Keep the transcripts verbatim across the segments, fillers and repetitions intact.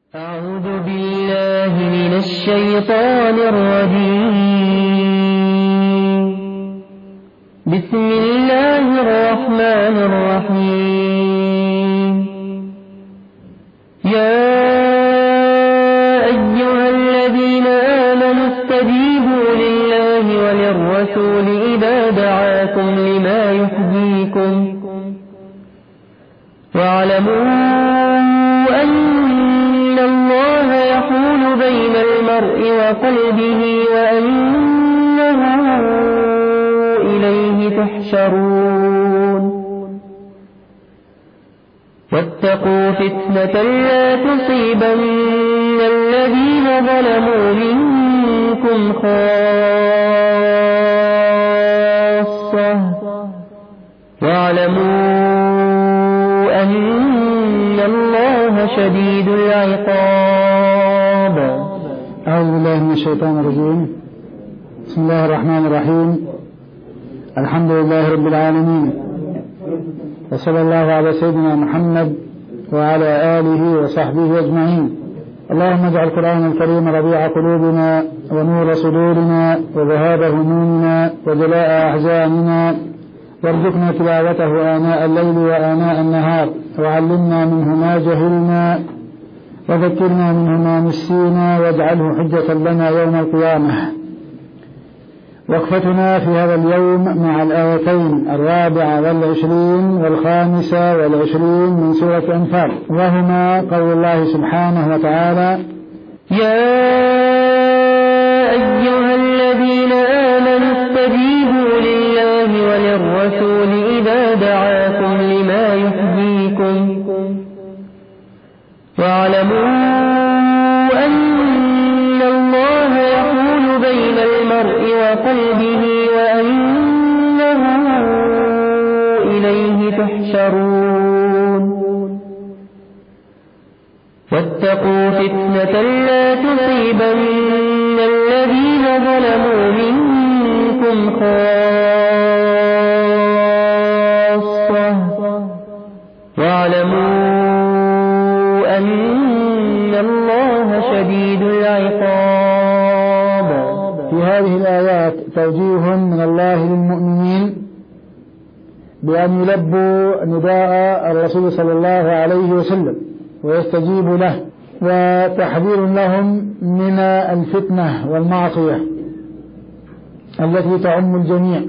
أعوذ بالله من الشيطان الرجيم. بسم الله الرحمن الرحيم. يا أيها الذين آمنوا استجيبوا لله وللرسول إذا دعاكم لما يحييكم واعلموا أن الله يحول بين المرء وقلبه وأنه إليه تحشرون. واتقوا فتنة لا تصيبن الذين ظلموا منكم خاصة واعلموا أن الله شديد العقاب. أعوذ بالله من الشيطان الرجيم. بسم الله الرحمن الرحيم. الحمد لله رب العالمين، وصلى الله على سيدنا محمد وعلى آله وصحبه أجمعين. اللهم اجعل القرآن الكريم ربيع قلوبنا ونور صدورنا وذهاب همومنا وجلاء أحزاننا، وارزقنا تلاوته آناء الليل وآناء النهار، وعلمنا منه ما جهلنا وذكرنا منه ما نسينا، واجعله حجة لنا يوم القيامة. وقفتنا في هذا اليوم مع الآيتين الرابعة والعشرين والخامسة والعشرين من سورة الأنفال، وهما قول الله سبحانه وتعالى: يا أيها الذين آمنوا استجيبوا لله وللرسول إذا دعاكم لما يحييكم واعلموا أن الله يحول بين المرء وقلبه وأنه إليه تحشرون. واتقوا فتنة لا تصيبن الذين ظلموا منكم خاصة واعلموا أن الله شديد العقاب. في هذه الآيات توجيه من الله للمؤمنين بأن يلبوا نداء الرسول صلى الله عليه وسلم ويستجيبوا له، وتحذير لهم من الفتنة والمعصية التي تعم الجميع.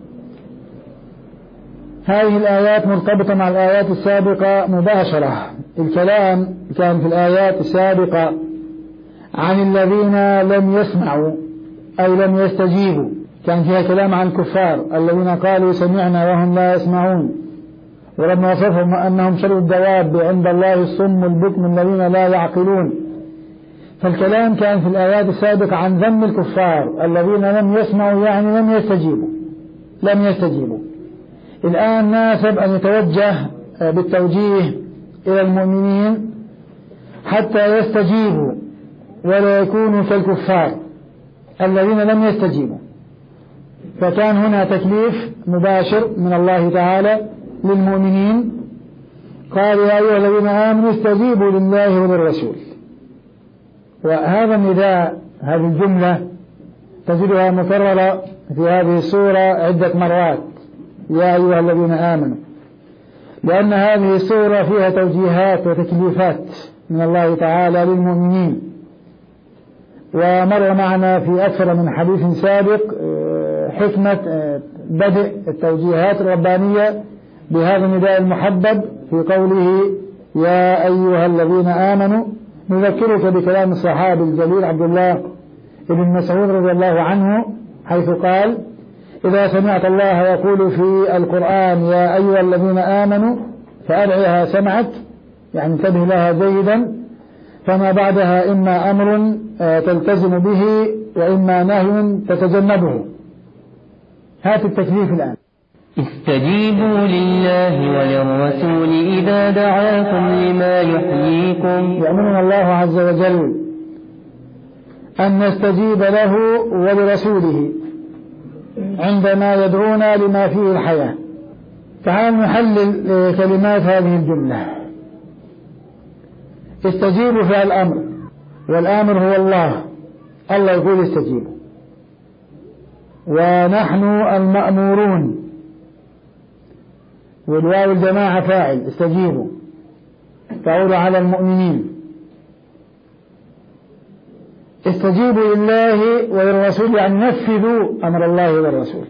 هذه الآيات مرتبطة مع الآيات السابقة مباشرة. الكلام كان في الآيات السابقة عن الذين لم يسمعوا أو لم يستجيبوا، كان فيها كلام عن الكفار الذين قالوا سمعنا وهم لا يسمعون، ولما وصفهم أنهم شر الدواب عند الله الصم البكم الذين لا يعقلون. فالكلام كان في الآيات السابقة عن ذم الكفار الذين لم يسمعوا، يعني لم يستجيبوا لم يستجيبوا الآن ناسب أن يتوجه بالتوجيه إلى المؤمنين حتى يستجيبوا ولا يكونوا كالكفار الذين لم يستجيبوا. فكان هنا تكليف مباشر من الله تعالى للمؤمنين، قال يا أيها الذين آمنوا استجيبوا لله وللرسول. وهذا النداء، هذه الجملة تجدها مكررة في هذه السورة عدة مرات، يا أيها الذين آمنوا، لأن هذه السورة فيها توجيهات وتكليفات من الله تعالى للمؤمنين. ومر معنا في أكثر من حديث سابق حكمة بدء التوجيهات الربانية بهذا النداء المحبب في قوله يا أيها الذين آمنوا. نذكرك بكلام الصحابي الجليل عبد الله بن مسعود رضي الله عنه، حيث قال إذا سمعت الله يقول في القرآن يا أيها الذين آمنوا فأرعها سمعت، يعني انتبه لها جيدا، فما بعدها إما أمر تلتزم به وإما نهي تتجنبه. هات التكليف الآن. استجيبوا لله وللرسول إذا دعاكم لما يحييكم. يأمرنا الله عز وجل أن نستجيب له ولرسوله عندما يدعونا لما فيه الحياة. تعال نحلل كلمات هذه الجملة. استجيبوا فعل الأمر، والآمر هو الله، الله يقول استجيبوا، ونحن المأمورون، والواو الجماعة فاعل استجيبوا تعود على المؤمنين. استجيبوا لله وللرسول يعني نفذوا أمر الله والرسول.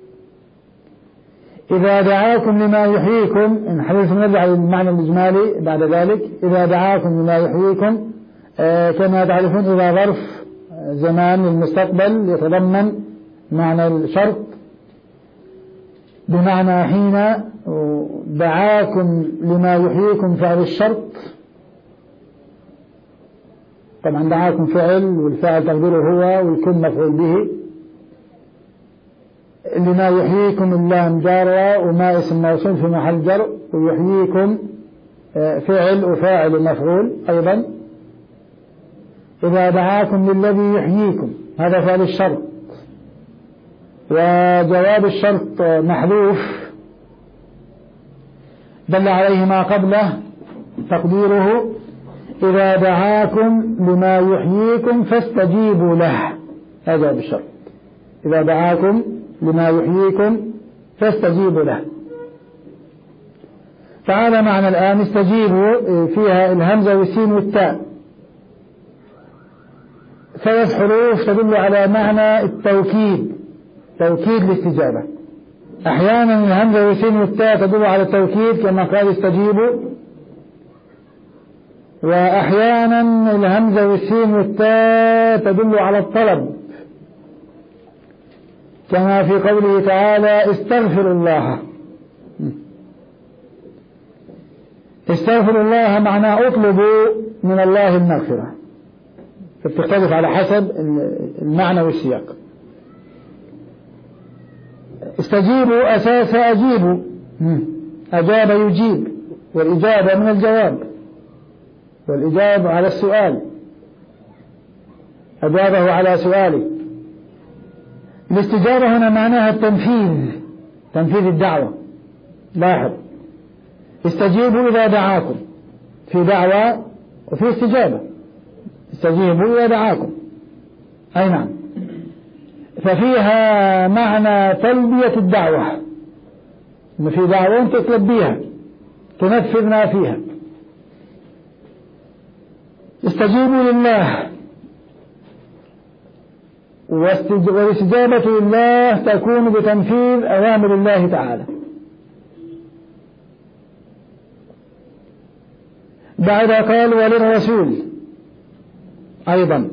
إذا دعاكم لما يحييكم، إن حديث نرجع للمعنى الإجمالي بعد ذلك، إذا دعاكم لما يحييكم آه كما تعرفون إذا ظرف زمان المستقبل يتضمن معنى الشرط بمعنى حين دعاكم لما يحييكم فعل الشرط. طبعا دعاكم فعل والفاعل تقديره هو والكل مفعول به. لما يحييكم اللام جارة وما اسم موصول في محل جر، ويحييكم فعل وفاعل ومفعول أيضا. إذا دعاكم للذي يحييكم هذا فعل الشرط، وجواب الشرط محذوف دل عليه ما قبله تقديره إذا دعاكم لما يحييكم فاستجيبوا له، هذا جواب الشرط. إذا دعاكم لما يحييكم فاستجيبوا له. فهذا معنى الآن استجيبوا فيها الهمزة والسين والتاء، ثلاث حروف تدل على معنى التوكيد، توكيد الاستجابة. أحيانا الهمزة والسين والتاء تدل على التوكيد كما قال استجيبوا، وأحيانا الهمزة والسين والتاء تدل على الطلب كما في قوله تعالى استغفر الله. استغفر الله معناه اطلبوا من الله المغفرة، فتختلف على حسب المعنى والسياق. استجيبوا أساس أجيبوا، أجاب يجيب، والإجابة من الجواب، والإجابة على السؤال، أجابه على سؤاله. الاستجابة هنا معناها التنفيذ، تنفيذ الدعوة. لاحظ استجيبوا إذا دعاكم، في دعوة وفي استجابة. استجيبوا إذا دعاكم أي نعم، ففيها معنى تلبية الدعوة، إن في دعوة تتلبيها تنفذ ما فيها. استجيبوا لله، والاستجابة لله تكون بتنفيذ أوامر الله تعالى. بعد قال وللرسول أيضا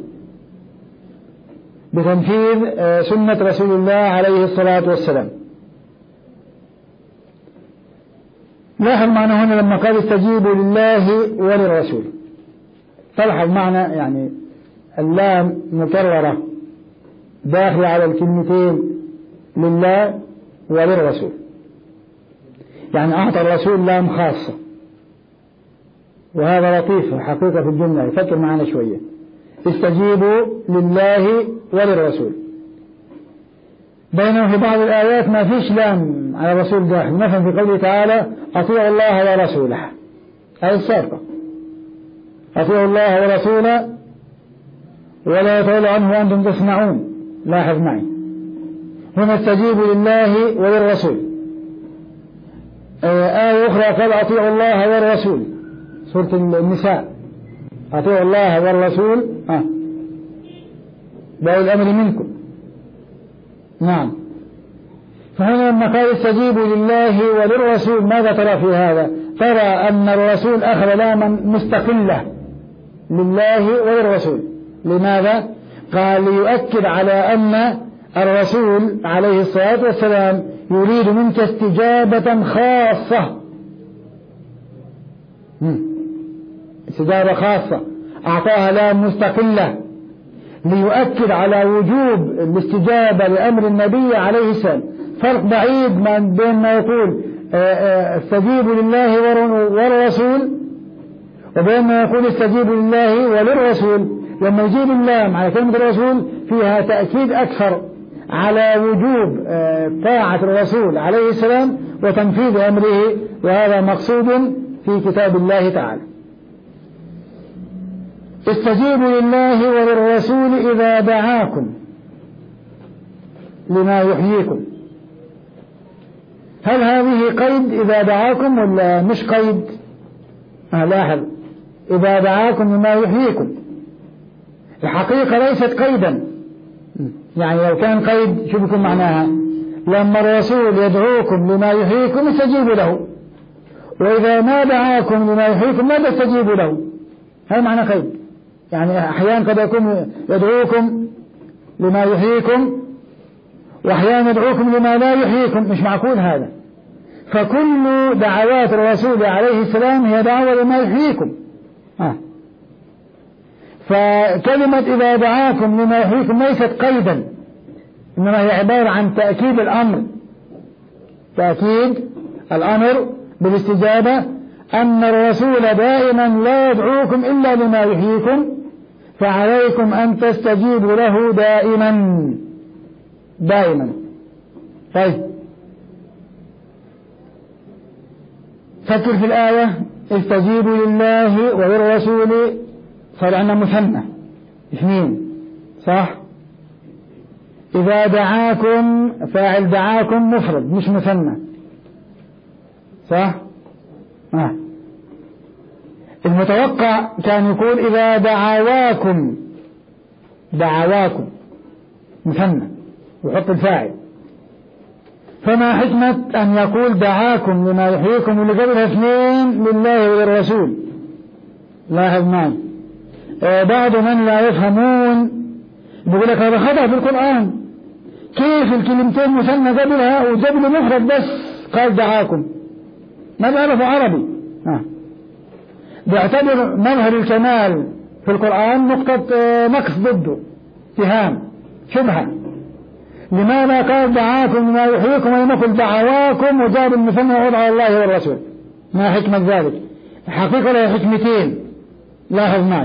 بتنفيذ سنة رسول الله عليه الصلاة والسلام. لاحظ معنى هنا لما قال استجيبوا لله وللرسول، تلحظ معنى يعني اللام مكررة داخل على الكلمتين لله وللرسول، يعني أعطى الرسول لام خاصة، وهذا لطيف حقيقة في الجملة. فكر معنا شوية. استجيبوا لله وللرسول، بينما في بعض الآيات ما فيش لام على الرسول داخل، مثلا في قوله تعالى أطيعوا الله ورسوله، هذه السابقة أطيعوا الله ورسوله ولا يتولوا عنه وأنتم تسمعون. لاحظ معي هنا استجيبوا لله وللرسول. آية أخرى قال أطيعوا الله والرسول، سورة النساء أطيعوا الله والرسول آه. بأولي الأمر منكم. نعم، فهنا لما قال استجيبوا لله وللرسول ماذا ترى في هذا؟ ترى أن الرسول أخذ لاما مستقلة لله وللرسول. لماذا؟ قال ليؤكد على أن الرسول عليه الصلاة والسلام يريد منك استجابة خاصة، استجابة خاصة أعطاها لام مستقلة ليؤكد على وجوب الاستجابة لأمر النبي عليه السلام. فرق بعيد بين ما يقول استجيبوا لله والرسول وبين ما يقول استجيبوا لله وللرسول. لما يجيب اللام على كلمة الرسول فيها تأكيد أكثر على وجوب طاعة الرسول عليه السلام وتنفيذ أمره، وهذا مقصود في كتاب الله تعالى. استجيبوا لله وللرسول إذا دعاكم لما يحييكم. هل هذه قيد إذا دعاكم ولا مش قيد؟ آه لاحظ، إذا دعاكم لما يحييكم الحقيقة ليست قيدا، يعني لو كان قيد شو بكون معناها؟ لما الرسول يدعوكم لما يحييكم استجيبوا له، وإذا ما دعاكم لما يحييكم ما تستجيبوا له. هذا معنى قيد. يعني أحيانا قد يكون يدعوكم لما يحييكم وأحيانا يدعوكم لما لا يحييكم، مش معقول هذا. فكل دعوات الرسول عليه السلام هي دعوة لما يحييكم. آه. فكلمة إذا دعاكم لما يحييكم ليست قيدا، إنما هي عبارة عن تأكيد الأمر، تأكيد الأمر بالاستجابة، أن الرسول دائما لا يدعوكم إلا لما يحييكم، فعليكم أن تستجيبوا له دائما دائما. طيب فكر في الآية، استجيبوا لله وللرسول، صار عندنا مثنى اثنين صح؟ إذا دعاكم فاعل دعاكم مفرد مش مثنى صح؟ آه. المتوقع كان يقول إذا دعواكم، دعواكم مثنى ويحط الفاعل. فما حكمة أن يقول دعاكم لما يحييكم واللي قبلها اثنين لله وللرسول؟ لاحظ معي، آه بعض من لا يفهمون بيقول لك هذا خطأ في القرآن، كيف الكلمتين مثنى قبلها وقبل مفرد بس قال دعاكم؟ ما بيعرفوا عربي. آه. بيعتبر مظهر الكمال في القرآن نقطة نقص ضده، اتهام، شبهة. لماذا قال دعاكم لما يحييكم ولم يقل دعواكم وجاب المثنى ووضع الله والرسول؟ ما حكمة ذلك؟ الحقيقة له حكمتين، لاحظ معي.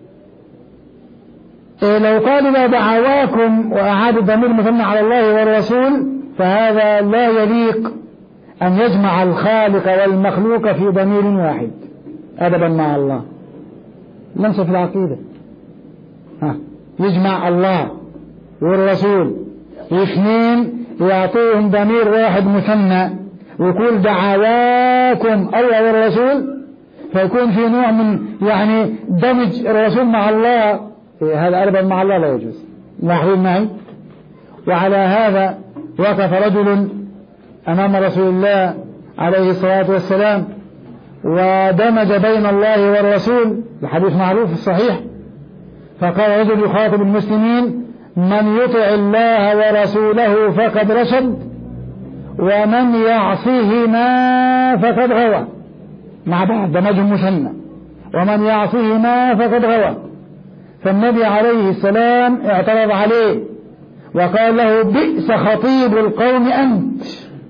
إيه لو قال إذا دعواكم وأعاد الضمير مثنى على الله والرسول فهذا لا يليق أن يجمع الخالق والمخلوق في ضمير واحد أدبا مع الله، لمسة في العقيدة. ها. يجمع الله والرسول واثنين يعطيهم ضمير واحد مثنى ويقول دعواكم الله والرسول، فيكون في نوع من يعني دمج الرسول مع الله. إيه هذا أدبا مع الله لا يجوز. لاحظين معي. وعلى هذا وقف رجل أمام رسول الله عليه الصلاة والسلام ودمج بين الله والرسول، الحديث معروف الصحيح. فقال رجل يخاطب المسلمين: من يطع الله ورسوله فقد رشد ومن يعصيهما فقد غوى. مع بعض دمجهم مثنى، ومن يعصيهما فقد غوى. فالنبي عليه السلام اعترض عليه وقال له: بئس خطيب القوم أنت.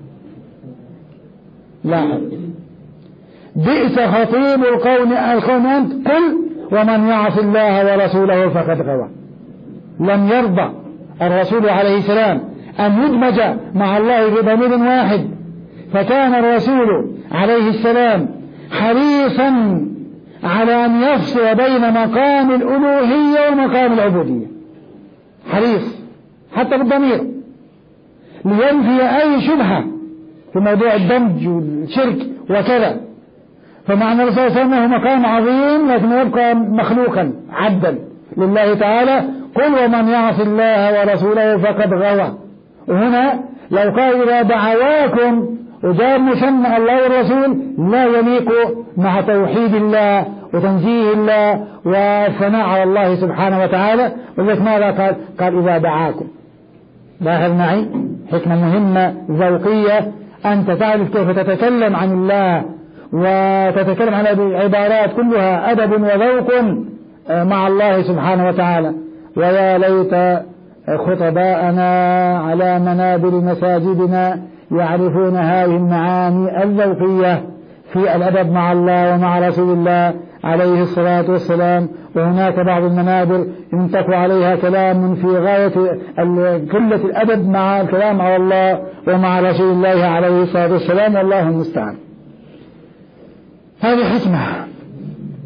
لا، بئس خطيب القوم القوم أنت، قل ومن يعص الله ورسوله فقد غوى. لم يرضى الرسول عليه السلام أن يدمج مع الله بضمير واحد، فكان الرسول عليه السلام حريصا على أن يفصل بين مقام الألوهية ومقام العبودية، حريص حتى بالضمير لينفي أي شبهة في موضوع الدمج والشرك وكذا. فمعنى الرسول صلى الله عليه وسلم هو مقام عظيم لكن يبقى مخلوقا عبدا لله تعالى. قل ومن يعص الله ورسوله فقد غوى. وهنا لو قال إذا دعواكم وجاب مثنى الله والرسول لا يليق مع توحيد الله وتنزيه الله والثناء على الله سبحانه وتعالى. ولذلك ماذا قال؟ قال إذا دعاكم. لاحظ معي حكمة مهمة ذوقية، أنت تعرف كيف تتكلم عن الله وتتكلم عن العبارات كلها أدب وذوق مع الله سبحانه وتعالى. ويا ليت خطباءنا على منابر مساجدنا يعرفون هذه المعاني الذوقية في الأدب مع الله ومع رسول الله عليه الصلاة والسلام. وهناك بعض المنابر ينطق عليها كلام في غاية قلة الأدب مع الكلام على الله ومع رسول الله عليه الصلاة والسلام، والله المستعان. هذه حكمة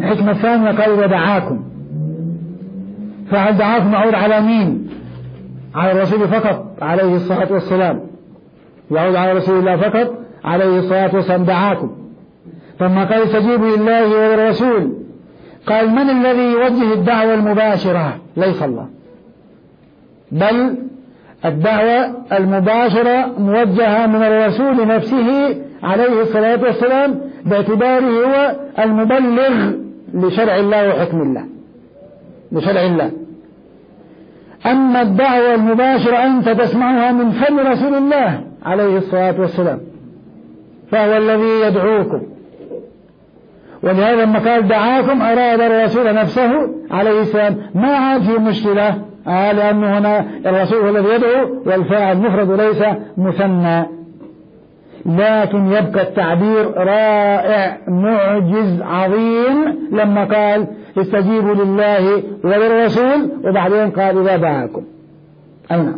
الحكمة الثانية قال إذا دعاكم، فهل دعاكم يعود على مين؟ على الرسول فقط عليه الصلاة والسلام، يعود على رسول الله فقط عليه الصلاة والسلام دعاكم. ثم قال استجيبوا لله وللرسول، قال من الذي يوجه الدعوة المباشرة؟ ليس الله، بل الدعوة المباشرة موجهة من الرسول نفسه عليه الصلاة والسلام، باعتباره هو المبلغ لشرع الله وحكم الله، لشرع الله. أما الدعوة المباشرة أنت تسمعها من فم رسول الله عليه الصلاة والسلام، فهو الذي يدعوكم. ولهذا لما قال دعاكم أراد الرسول نفسه عليه السلام، ما عاد في مشكلة، آه لأنه هنا الرسول هو الذي يدعو والفاعل مفرد وليس مثنى. لكن يبقى التعبير رائع معجز عظيم لما قال استجيبوا لله وللرسول، وبعدين قال إذا دعاكم. أين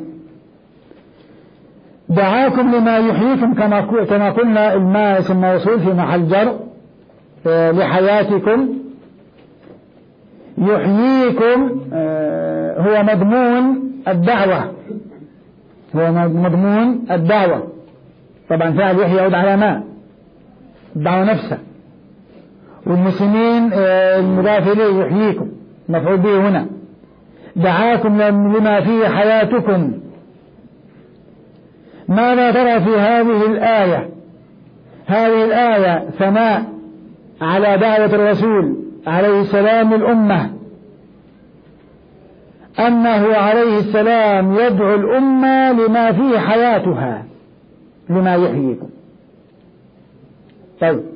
دعاكم لما يحييكم، كما قلنا الماء اسم موصول في محل جر لحياتكم. يحييكم هو مضمون الدعوة، هو مضمون الدعوة. طبعا فعل يحيي يعود على ما الدعوة نفسها، والمسلمين المضاف إليه يحييكم مفعول به هنا. دعاكم لما فيه حياتكم. ماذا ترى في هذه الآية؟ هذه الآية ثناء على دعوة الرسول عليه السلام الأمة، أنه عليه السلام يدعو الأمة لما فيه حياتها، لما يحييكم. طيب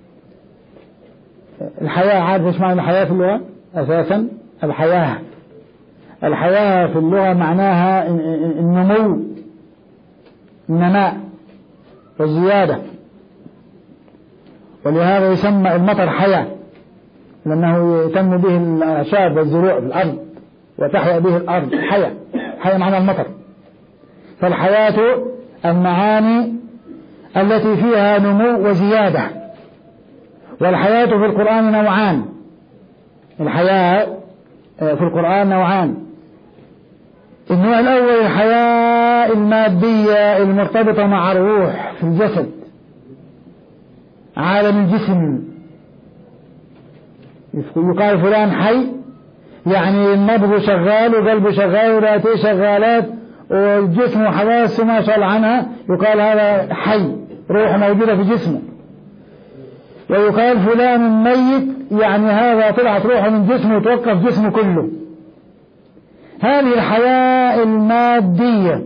الحياة، عارف ايش معنى الحياة في اللغة؟ أساسا الحياة الحياة في اللغة معناها النمو، النماء والزيادة، ولهذا يسمى المطر حياة، لأنه يتم به الأعشاب والزروع في الأرض وتحيا به الأرض. حياة حياة معنى المطر. فالحياة المعاني التي فيها نمو وزيادة. والحياة في القرآن نوعان، الحياة في القرآن نوعان. النوع الأول الحياة المادية المرتبطة مع الروح في الجسد، عالم الجسم. يقال فلان حي، يعني النبض شغال وقلبه شغال ورئتيه شغالات والجسم وحواسه ما شاء الله عنها، يقال هذا حي، روح موجودة في جسمه. ويقال فلان ميت، يعني هذا طلعت روحه من جسمه وتوقف جسمه كله. هذه الحياة المادية،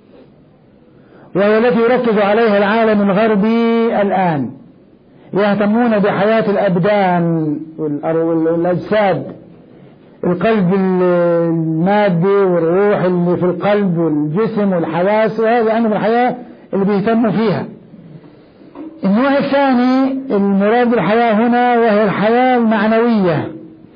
وهي التي يركز عليها العالم الغربي الآن، يهتمون بحياة الأبدان والأجساد، القلب المادي والروح اللي في القلب والجسم والحواس، وهذه عندهم الحياة اللي بيهتموا فيها. النوع الثاني المراد بالحياة هنا وهي الحياة المعنوية،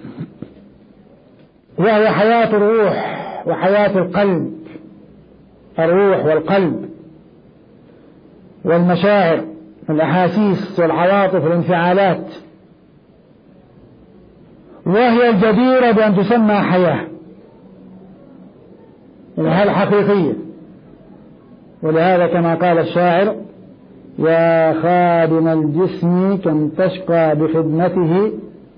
وهي حياة الروح وحياة القلب، الروح والقلب والمشاعر والأحاسيس والعواطف والانفعالات، وهي الجديرة بأن تسمى حياة، الحياة الحقيقية. ولهذا كما قال الشاعر: يا خادم الجسم كم تشقى بخدمته،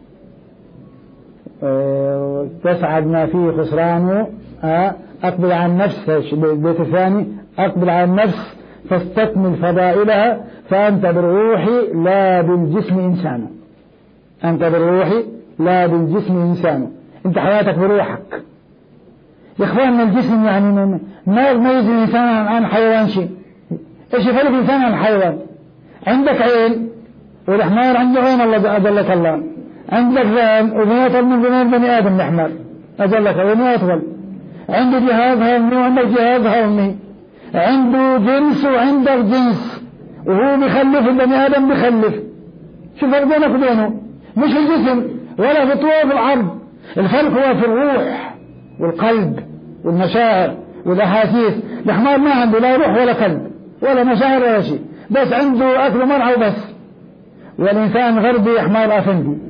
تسعد ما فيه خسرانه، أقبل على النفس. البيت الثاني: أقبل على النفس فاستكمل فضائلها، فأنت بالروح لا بالجسم إنسان، أنت بالروح لا بالجسم إنسان، أنت حياتك بروحك. يا إخواننا الجسم يعني ما يميز الإنسان عن حيوان شيء. إيش يفرق الإنسان عن الحيوان؟ عندك عين والحمار عنده عين، الله أجلك الله. عندك ذهن وذهن أطول من ذهن بني آدم الحمار، أجلك ذهن أطول. عنده جهاز هضمي وعندك جهاز هضمي، عنده جنس وعندك جنس، وهو بيخلف البني آدم بيخلف. شو فرق بينك وبينه؟ مش في الجسم ولا في الطول وفي العرض، الفرق هو في الروح والقلب والمشاعر والأحاسيس. الحمار ما عنده لا روح ولا قلب ولا مشاعر ولا شيء، بس عنده أكل ومرعى وبس. والإنسان غربي حمار أفندي،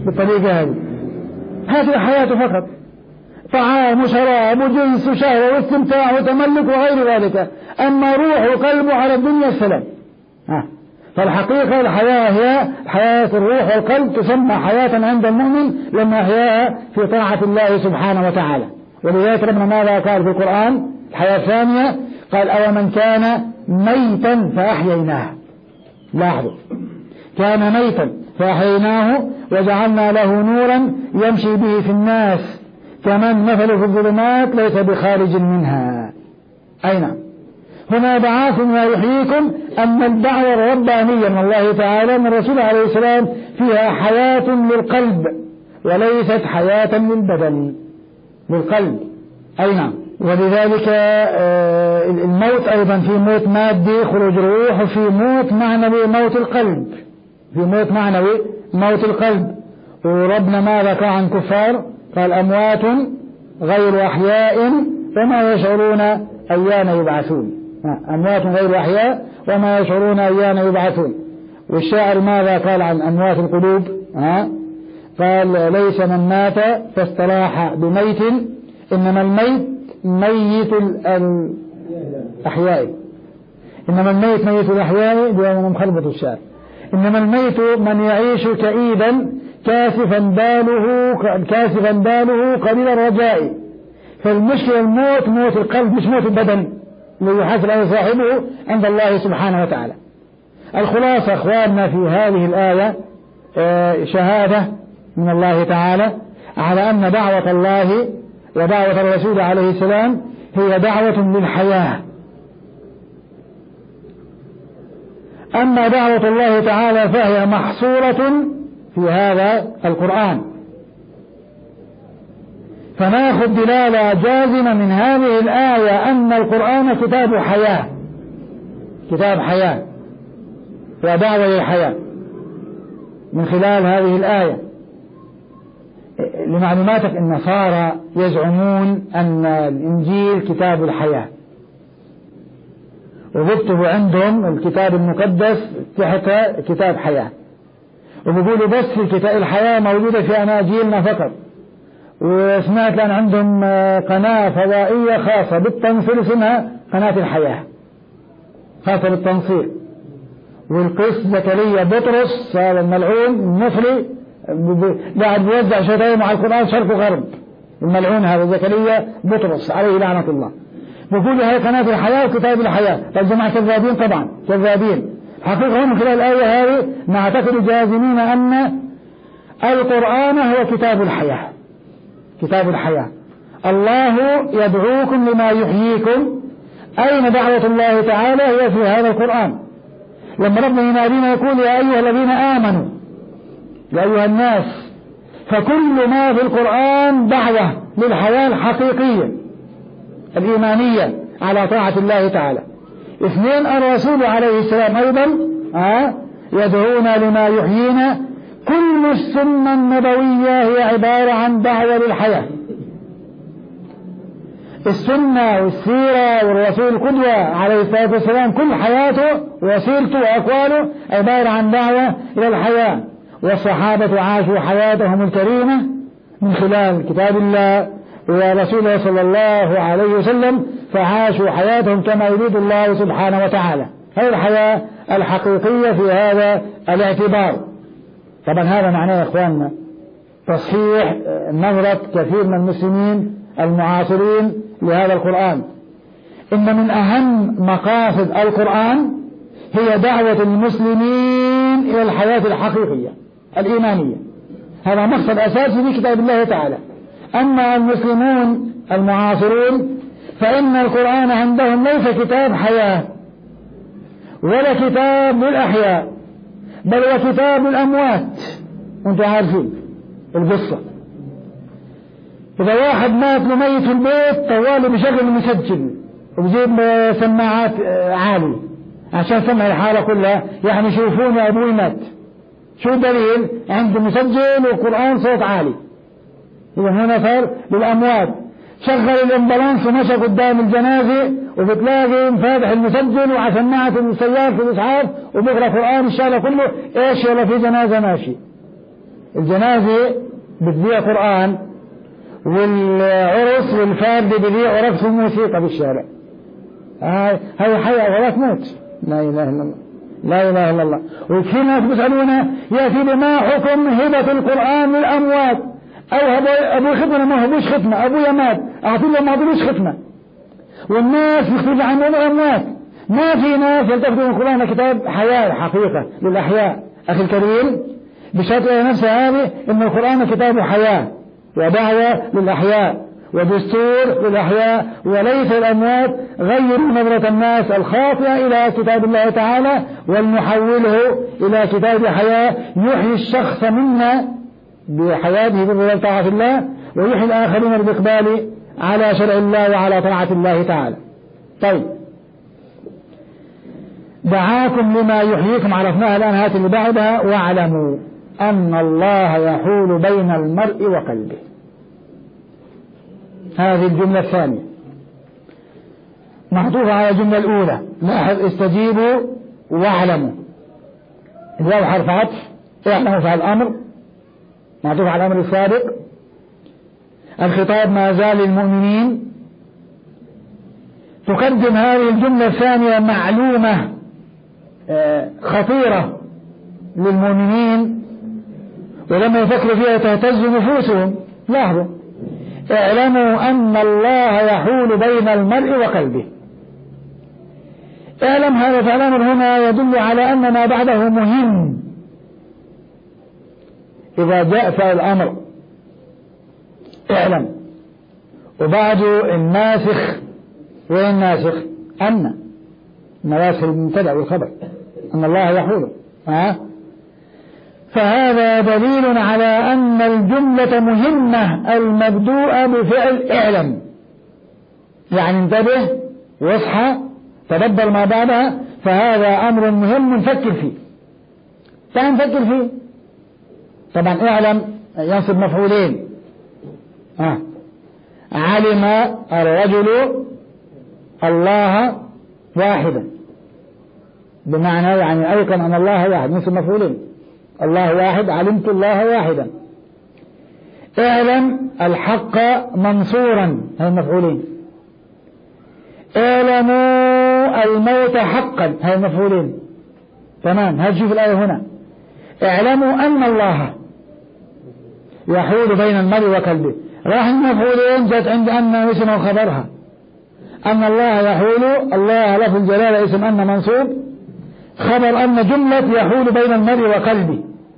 بالطريقة هذه. هذه حياته فقط، طعام وشراب وجنس وشهوة واستمتاع وتملك وغير ذلك. أما روح وقلبه على الدنيا السلام. ها. فالحقيقة الحياة هي حياة الروح والقلب، تسمى حياة عند المؤمن لما أحياها في طاعة الله سبحانه وتعالى. ولذلك ربنا ماذا قال في القرآن؟ الحياة الثانية قال: أو من كان ميتا فأحييناه. لاحظوا، كان ميتا فأحييناه وجعلنا له نورا يمشي به في الناس كمن مثل في الظلمات ليس بخارج منها. أي نعم، هنا دعاكم ويحييكم. أما الدعوة الربانية من الله تعالى من الرسول عليه السلام فيها حياة للقلب وليست حياة للبدن، للقلب. أي نعم. ولذلك الموت أيضا في موت مادي خروج الروح، وفي موت معنوي موت القلب، في موت معنوي موت القلب. وربنا ماذا قال عن كفار؟ قال: أموات غير أحياء وما يشعرون أيان يبعثون. أموات غير أحياء وما يشعرون أيان يبعثون. والشاعر ماذا قال عن أموات القلوب؟ ها؟ قال: ليس من مات فاستراح بميت، إنما الميت ميت الأحياء، إنما الميت ميت الأحياء بيوم مخلبط الشعر. إنما الميت من يعيش كئيبا كاسفا باله كاسفا باله قليل الرجاء. فالمشكلة الموت موت القلب مش موت البدن الذي يحاسب عليه صاحبه عند الله سبحانه وتعالى. الخلاصة أخواننا في هذه الآية شهادة من الله تعالى على أن دعوة الله ودعوة الرسول عليه السلام هي دعوة للحياة. أما دعوة الله تعالى فهي محصورة في هذا القرآن. فناخذ دلالة جازمة من هذه الآية أن القرآن كتاب حياة، كتاب حياة ودعوة للحياة من خلال هذه الآية. لمعلوماتك النصارى يزعمون أن الإنجيل كتاب الحياة، وبكتب عندهم الكتاب المقدس تحت كتاب حياة، وبيقولوا بس الكتاب الحياة موجودة في أناجيلنا فقط. وسمعت لأن عندهم قناة فضائية خاصة بالتنصير اسمها قناة الحياة، خاصة بالتنصير. والقس زكريا بطرس هذا الملعون النصري قاعد بيوزع شتايم على القرآن شرق وغرب. الملعون هذا زكريا بطرس عليه لعنة الله بيقول هاي قناة الحياة وكتاب الحياة. الجماعة كذابين طبعا، كذابين. حقيقة هم خلال الآية هذه نعتقد جازمين أن القرآن هو كتاب الحياة، كتاب الحياة. الله يدعوكم لما يحييكم. أين دعوة الله تعالى؟ هي في هذا القرآن. لما ربنا ينادينا يقول: يا أيها الذين آمنوا، يا أيها الناس. فكل ما في القرآن دعوة للحياة الحقيقية الإيمانية على طاعة الله تعالى. اثنين، الرسول عليه السلام أيضا آه يدعونا لما يحيينا. كل السنة النبوية هي عبارة عن دعوة للحياة. السنة والسيرة والرسول القدوة عليه الصلاة والسلام كل حياته وسيرته وأقواله عبارة عن دعوة إلى الحياة. والصحابة عاشوا حياتهم الكريمة من خلال كتاب الله ورسوله صلى الله عليه وسلم، فعاشوا حياتهم كما يريد الله سبحانه وتعالى. هذه الحياة الحقيقية في هذا الاعتبار. طبعا هذا معناه يا إخواننا تصحيح نظرة كثير من المسلمين المعاصرين لهذا القرآن. إن من أهم مقاصد القرآن هي دعوة المسلمين إلى الحياة الحقيقية الإيمانية. هذا مقصد أساسي في كتاب الله تعالى. أما المسلمون المعاصرون فإن القرآن عندهم ليس كتاب حياة ولا كتاب للأحياء، بل هو كتاب للأموات. وانتم عارفين القصة، إذا واحد مات لميت في البيت طوال بشغل المسجل وبجيب سماعات عالي عشان سمع الحالة كلها، يعني شوفوني أبوي مات. شو دليل؟ عند مسجل وقرآن صوت عالي. إذا هنا صار للأموات. شغل الامبلانس ومشى قدام الجنازة وبتلاقي فاتح المسجل وسماعة السيارة في الإسعاف وبيقرأ قرآن الشارع كله، إيش يلا في جنازة ماشي. الجنازة بتبيع قرآن، والعرس والفرد بيبيع رقص وموسيقى بالشارع. هاي هاي حياة ولا تموت. لا إله إلا الله، لا إله إلا الله. وفي ناس بيسألونا يا سيدي ما حكم هبة القرآن للأموات؟ أو أبوي ختمة ما هبوش ختمة، أبويا مات أعطي له ما هبوش ختمة. والناس يختلف عنهم الأموات. ما في ناس يلتفتوا من القرآن كتاب حياة حقيقة للأحياء. أخي الكريم بشرط نفسه هذه إن القرآن كتاب حياة ودعوة للأحياء ودستور للأحياء وليس الأموات. غير نظرة الناس الخاطئة إلى كتاب الله تعالى ولنحوله إلى كتاب حياة يحيي الشخص منا بحياته بظلال طاعة الله، ويحيي الآخرين بالإقبال على شرع الله وعلى طاعة الله تعالى. طيب، دعاكم لما يحييكم عرفناها الآن، هات اللي بعدها واعلموا أن الله يحول بين المرء وقلبه. هذه الجملة الثانية معطوفة على الجملة الأولى. لاحظ استجيبوا واعلموا، الواو حرف عطف، اعلموا فعل الأمر معطوف على الأمر السابق. الخطاب ما زال للمؤمنين. تقدم هذه الجملة الثانية معلومة خطيرة للمؤمنين، ولما يفكروا فيها تهتز نفوسهم. لاحظوا اعلموا أن الله يحول بين المرء وقلبه. اعلم هذا فالأمر هنا يدل على أن ما بعده مهم. إذا جاء فعل الأمر اعلم، وبعد الناسخ وين الناسخ؟ أن نواسخ المبتدأ والخبر أن الله يحول. ها؟ فهذا دليل على أن الجملة مهمة المبدوءة بفعل اعلم. يعني انتبه واصحى تدبر ما بعدها، فهذا أمر مهم نفكر فيه. تعال نفكر فيه. طبعا اعلم ينصب مفعولين. آه. علم الرجل الله واحدا، بمعنى يعني أيقن أن الله واحد، نصب مفعولين. الله واحد، علمت الله واحدا. اعلم الحق منصورا، هذا مفعولين. اعلموا الموت حقا، هذا مفعولين. تمام. هتشوف الآية هنا اعلموا أن الله يحول بين المرء وقلبه. راح المفعولين جاءت عند أن اسم وخبرها. أن الله يحول، الله لفظ الجلالة اسم أن منصوب، خبر أن جملة يحول بين المرء وقلبه.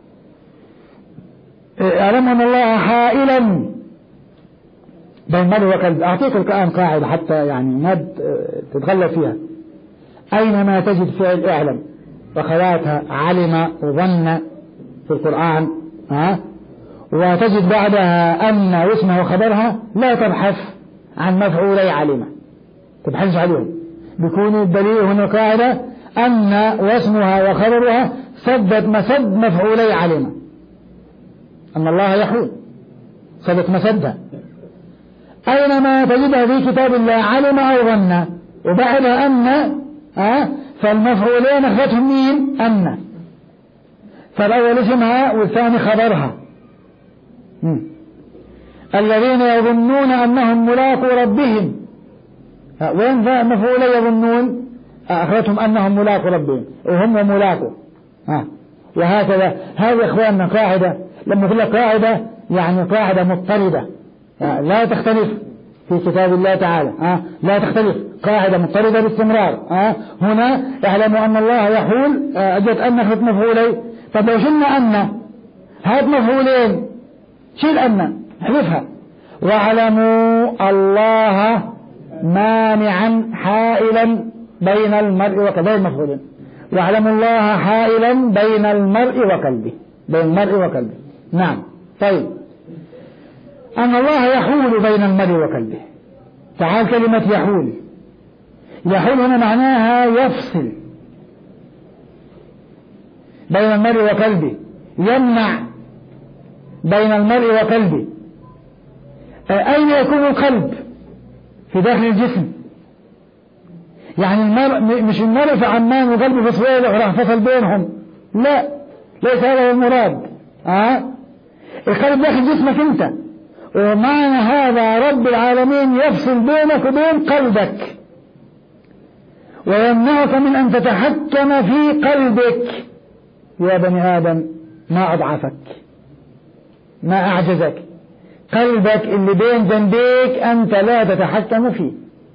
اعلموا أن الله حائلا بين المرء وقلبه. أعطيك الآن قاعدة حتى يعني ما تتغلب فيها. أينما تجد فعل اعلم وخواتها علم وظن في القرآن، ها، وتجد بعدها أن واسمه وخبرها، لا تبحث عن مفعولي علم، تبحث عليهم. بيكون الدليل هنا قاعدة أن واسمها وخبرها سدت مسد مفعولي علم. أن الله يحول سدت مسدها. أينما تجدها في كتاب الله علم أو ظن وبعدها أن، أه فالمفعولين أخذتهم مين؟ أن. فالأول اسمها والثاني خبرها. م. الذين يظنون أنهم ملاقوا ربهم، وين مفعولي يظنون؟ أخذتهم أنهم ملاقوا ربهم وهم ملاقوا. ها. وهكذا. هذه إخواننا قاعدة، لما نقول لك قاعدة يعني قاعدة مضطردة لا تختلف في كتاب الله تعالى. ها. لا تختلف، قاعدة مضطردة باستمرار. ها. هنا اعلموا أن الله يحول، أجت أن أخذت مفعولي. طب لو شلنا أن هات مفعولين، شيل أن احذفها. واعلموا الله مانعا حائلا بين المرء وقلبه، المفعولين. واعلموا الله حائلا بين المرء وقلبه، بين المرء وقلبه. نعم. طيب، أن الله يحول بين المرء وقلبه. تعال كلمة يحول. يحول هنا معناها يفصل بين المرء وقلبه، يمنع بين المرء وقلبه. أين يكون القلب؟ في داخل الجسم. يعني المرء مش المرء في عمان وقلبه في صويلة وراح فصل بينهم، لا، ليس هذا المراد. أه؟ القلب داخل جسمك أنت، ومعنى هذا رب العالمين يفصل بينك وبين قلبك ويمنعك من أن تتحكم في قلبك. يا بني آدم ما أضعفك، ما أعجزك، قلبك اللي بين جنبيك أنت لا تتحكم فيه،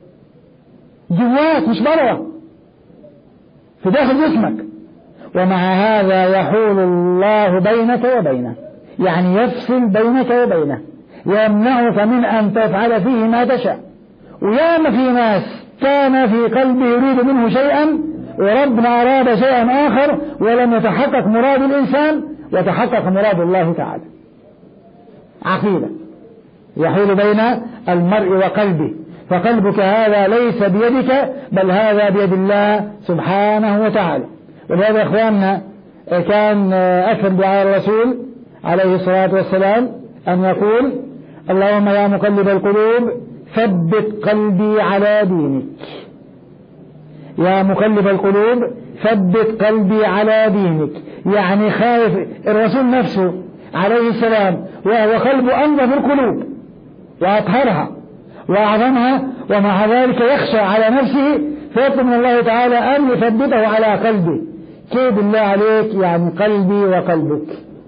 جواك مش برا، في داخل جسمك. ومع هذا يحول الله بينك وبينه، يعني يفصل بينك وبينه، يمنعك من أن تفعل فيه ما تشاء. وياما في ناس كان في قلبه يريد منه شيئا وربنا أراد شيئا آخر ولم يتحقق مراد الإنسان وتحقق مراد الله تعالى. عقيدة يحول بين المرء وقلبه، فقلبك هذا ليس بيدك بل هذا بيد الله سبحانه وتعالى. ولهذا إخواننا كان أكثر دعاء الرسول عليه الصلاة والسلام أن يقول: اللهم يا مقلب القلوب ثبت قلبي على دينك. يا مقلب القلوب ثبت قلبي على دينك، يعني خايف الرسول نفسه عليه السلام وهو قلب أنظف القلوب وأطهرها وأعظمها، ومع ذلك يخشى على نفسه فيطلب من الله تعالى أن يثبته على قلبه. كيف بالله عليك؟ يعني قلبي وقلبك،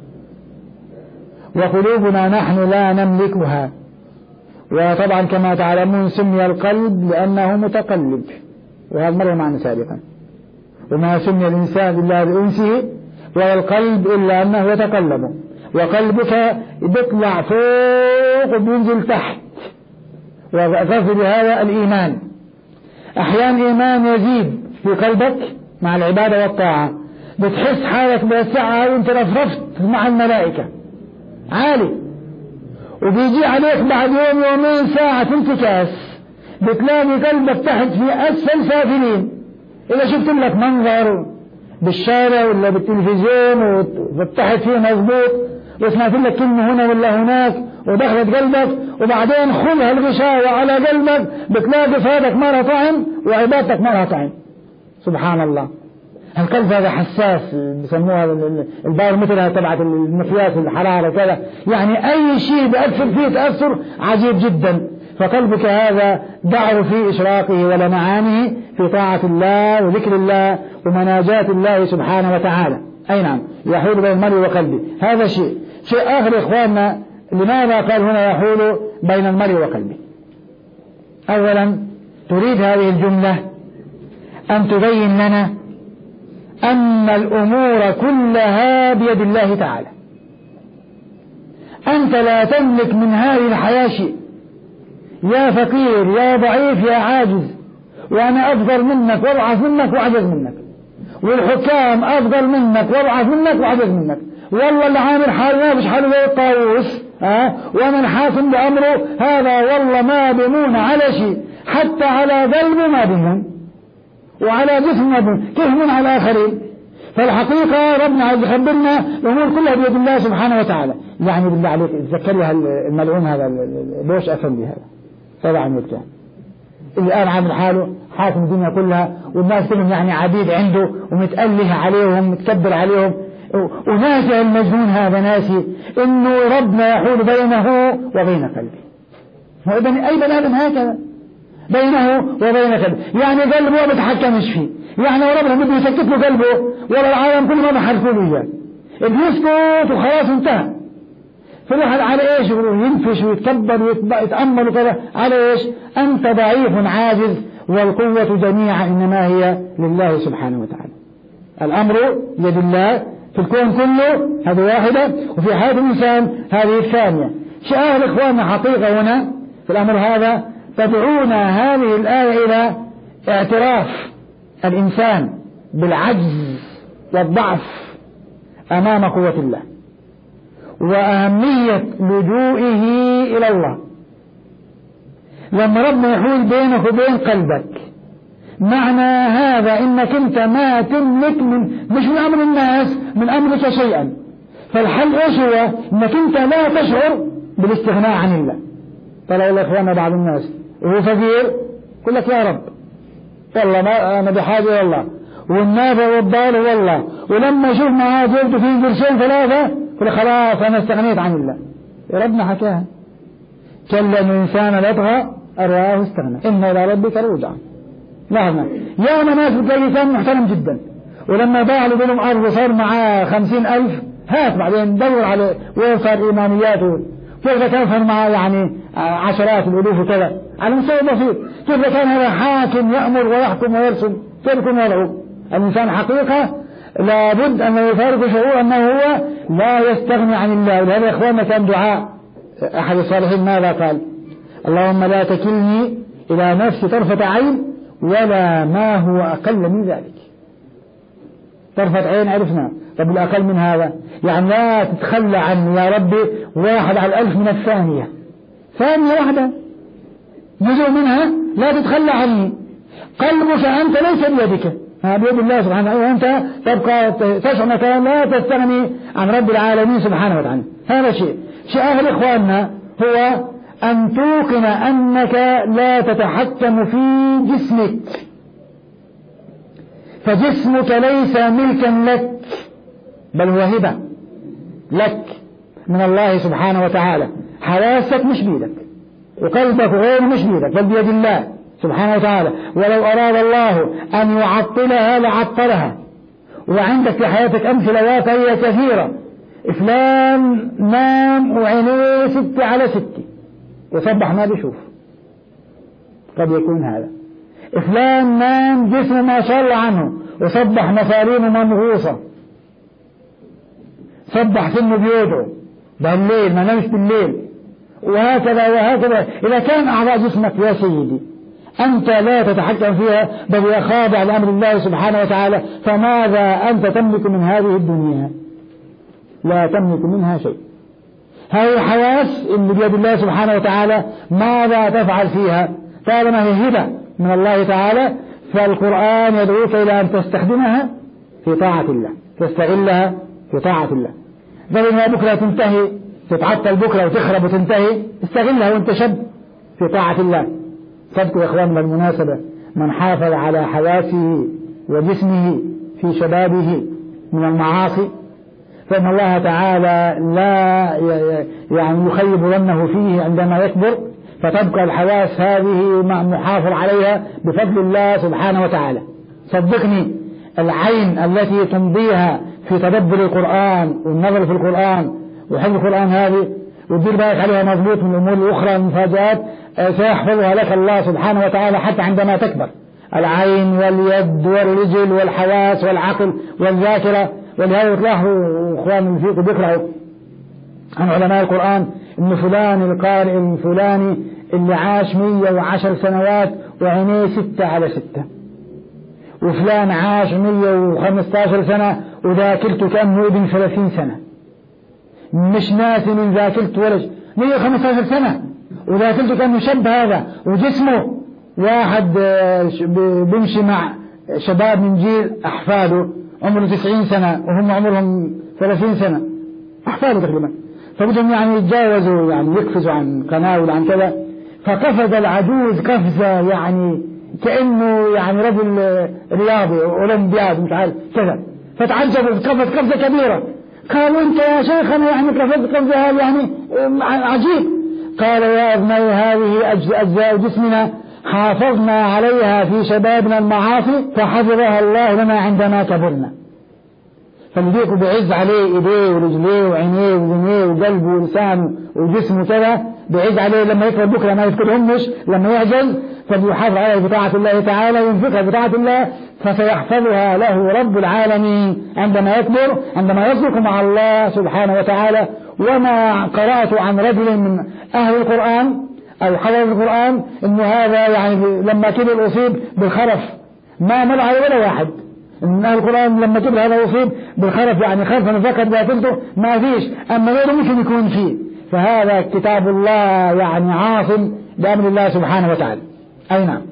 وقلوبنا نحن لا نملكها. وطبعا كما تعلمون سمي القلب لأنه متقلب، وهذا مر معنا سابقا. وما سمي الإنسان إلا بأنسه ولا القلب إلا أنه يتقلب، وقلبك بيطلع فوق وبينزل تحت، وقصد هذا الإيمان. أحيانا إيمان يزيد في قلبك مع العبادة والطاعة، بتحس حالك بالساعة وانت رفرفت مع الملائكة عالي، وبيجي عليك بعد يوم يومين ساعة انتكاس، بتلاقي قلبك تحت في أسفل سافلين. إذا شفت لك منظر بالشارع ولا بالتلفزيون وفتحت فيه مضبوط وسمعت لك كلمة هنا ولا هناك ودخلت قلبك، وبعدين خذها الغشاوة على قلبك، بتلاقي فادك مرة طعم وعبادتك مرة طعم. سبحان الله. القلب هذا حساس، بسموها البارومتر تبعت المقياس الحرارة كذا، يعني أي شيء بيأثر فيه تأثر عجيب جدا. فقلبك هذا دعه في إشراقه ولمعانه في طاعة الله وذكر الله ومناجاة الله سبحانه وتعالى. أي نعم، يحول بين المرء وقلبه. هذا شيء شيء آخر إخواننا، لماذا قال هنا يحول بين المرء وقلبه؟ أولا تريد هذه الجملة أن تبين لنا أن الأمور كلها بيد الله تعالى. أنت لا تملك من هذه الحياة شيء، يا فقير يا ضعيف يا عاجز، وأنا أفضل منك وأضعف منك وأعجز منك، والحكام أفضل منك وأضعف منك وأعجز منك، والله اللي عامل حاله مش حاله زي الطاووس، ها، ومن حاكم بأمره هذا والله ما بيمون على شيء، حتى على قلبه ما بيمون وعلى جسمه ما بيمون، كيف من على الآخرين؟ فالحقيقة ربنا عايز يخبرنا الأمور كلها بيد الله سبحانه وتعالى. يعني بالله عليك تذكر لي الملعون هذا بوش أفندي هذا طبعا يبتع اللي قال عامل حاله حاكم الدنيا كلها، والناس كلهم يعني عبيد عنده ومتأله عليهم متكبر عليهم، وناسي المجنون هذا ناسي إنه ربنا يحول بينه وبين قلبه. أي بني آدم هكذا بينه وبين قلبه، يعني قلبه ما بيتحكمش فيه، يعني ربنا بده يسكت له قلبه ولا العالم كله ما بحركوا له إياه، بيسكت وخلاص انتهى. فالواحد على ايش ينفش ويتكبر ويتأمل وكذا؟ على ايش؟ أنت ضعيف عاجز، والقوة جميعا إنما هي لله سبحانه وتعالى. الأمر يد الله في الكون كله، هذه واحدة، وفي حياة الإنسان هذه الثانية. شاهد إخواننا حقيقة هنا في الأمر هذا تدعونا هذه الآية إلى اعتراف الإنسان بالعجز والضعف أمام قوة الله، وأهمية لجوئه إلى الله. لما ربنا يحول بينك وبين قلبك، معنى هذا إنك أنت ما تملك من مش من أمر الناس، من أمرك شيئا. فالحل إيش هو؟ إنك أنت لا تشعر بالاستغناء عن الله. طلعوا الله إخوانا بعض الناس وهو فقير يقول لك يا رب والله ما أنا بحاجة والله، والنافع والضال والله، ولما يشوف معاه جلده فيه قرشين ثلاثة قل خلاص أنا استغنيت عن الله. ربنا حكاها كلا إن الإنسان ليطغى أن رآه استغنى إن إلى ربك الرجعى. لاحظنا يا ناس بتلاقي إنسان محترم جدا ولما باع له بينهم أرض وصار معاه خمسين ألف هات بعدين دور على وين صار إيمانياته كيف كان معاه يعني عشرات الألوف وكذا على مستوى بسيط. كيف كان هذا حاكم يأمر ويحكم ويرسم كيف يكون وضعه؟ الإنسان حقيقة لابد أن يفارق شعور أنه هو لا يستغني عن الله. ولهذا يا إخواننا كان دعاء أحد الصالحين ماذا قال؟ اللهم لا تكلني إلى نفسي طرفة عين ولا ما هو أقل من ذلك. طرفة عين عرفنا، طب الأقل من هذا يعني لا تتخلى عني يا ربي واحد على الألف من الثانية، ثانية واحدة جزء منها لا تتخلى عني. قلبك أنت ليس بيدك، بيد الله سبحانه وتعالى، وأنت تبقى تشعر أنك لا تستغني عن رب العالمين سبحانه وتعالى. هذا شيء. شيء آخر إخواننا هو أن توقن أنك لا تتحكم في جسمك، فجسمك ليس ملكا لك بل هو هبة لك من الله سبحانه وتعالى. حواسك مش بيدك وقلبك غير مش بيدك بل بيد الله سبحانه وتعالى. ولو أراد الله أن يعطلها لعطلها. وعندك في حياتك أمثلة واقعية كثيرة. فلان نام وعينيه ستة على ستة وصبح ما بيشوف، قد يكون هذا. فلان نام جسمه ما شاء الله عنه وصبح مفارينه منغوصة، صبح سنه بيوجعه بالليل ما نامش بالليل، وهكذا وهكذا. إذا كان أعضاء جسمك يا سيدي أنت لا تتحكم فيها بل هي خاضعة لأمر الله سبحانه وتعالى، فماذا أنت تملك من هذه الدنيا؟ لا تملك منها شيء. هذه الحواس اللي بيد الله سبحانه وتعالى ماذا تفعل فيها؟ طالما هي هبة من الله تعالى فالقرآن يدعوك إلى أن تستخدمها في طاعة الله، تستغلها في طاعة الله. بدل ما بكرة تنتهي تتعطل بكرة وتخرب وتنتهي، استغلها وانت شاب في طاعة الله. صدقوا يا إخوان بالمناسبة من حافظ على حواسه وجسمه في شبابه من المعاصي فإن الله تعالى لا يعني يخيب ظنه فيه عندما يكبر، فتبقى الحواس هذه محافظ عليها بفضل الله سبحانه وتعالى. صدقني العين التي تمضيها في تدبر القرآن والنظر في القرآن وحفظ القرآن هذه وتدير بالك عليها مضبوط من الأمور الأخرى المفاجآت سيحفظها لك الله سبحانه وتعالى حتى عندما تكبر. العين واليد والرجل والحواس والعقل والذاكرة. ولهذا تلاحظوا إخوان الفقه بيقرأوا عن علماء القرآن إن فلان القارئ الفلاني اللي عاش مية وعشر سنوات وعينيه ستة على ستة، وفلان عاش مية وخمسة عشر سنة وذاكرته كأنه ابن ثلاثين سنة، مش ناسي من ذاكرته ولا شيء، مية وخمسة عشر سنة وذاكرته كأنه شاب هذا، وجسمه واحد بيمشي مع شباب من جيل أحفاده عمره تسعين سنة وهم عمرهم ثلاثين سنة، أحفاده تقريبا، فبدهم يعني يتجاوزوا يعني يقفزوا عن قناول عن كذا، فقفز العجوز قفزة يعني كأنه يعني رجل رياضي أولمبياد مش عارف كذا، فتعجبوا قفز قفزة كبيرة. قالوا أنت يا شيخنا يعني قفزت قفزة هذه يعني عجيب. قال يا ابني هذه أجزاء جسمنا حافظنا عليها في شبابنا المعاصي فحفظها الله لنا عندما كبرنا. فلذلك بعز عليه ايديه ورجليه وعينيه وذنيه وقلبه ولسانه وجسمه كذا، بعز عليه لما يكبر بكره ما يذكرهمش، لما يعجز فليحافظ عليه بطاعة الله تعالى وينفقها بطاعة الله فسيحفظها له رب العالمين عندما يكبر، عندما يصدق مع الله سبحانه وتعالى. وما قرأت عن رجل من أهل القرآن أو حفظ القرآن إنه هذا يعني لما كبر أصيب بالخرف، ما مر عليه ولا واحد من أهل القرآن لما كبر هذا أصيب بالخرف، يعني خرف من فقد ذاكرته ما فيش، أما غيره ممكن يكون فيه. فهذا كتاب الله يعني عاصم بأمر الله سبحانه وتعالى. أي نعم.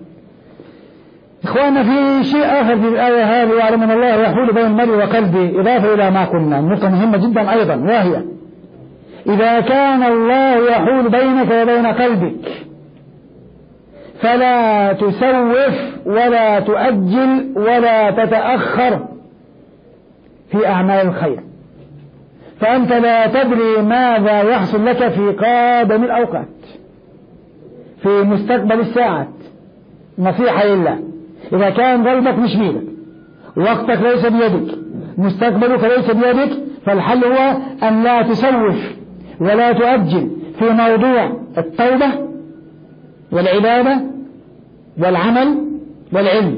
إخواننا في شيء آخر في الآية هذه، وعلم أن الله يحول بين المرء وقلبه، إضافة إلى ما قلنا، نقطة مهمة جدا أيضا، وهي إذا كان الله يحول بينك وبين قلبك فلا تسوف ولا تؤجل ولا تتأخر في أعمال الخير، فأنت لا تدري ماذا يحصل لك في قادم الأوقات، في مستقبل الساعات. نصيحة لله، إذا كان قلبك مش بيدك، وقتك ليس بيدك، مستقبلك ليس بيدك، فالحل هو أن لا تسوف ولا تؤجل في موضوع التوبة والعبادة والعمل والعلم.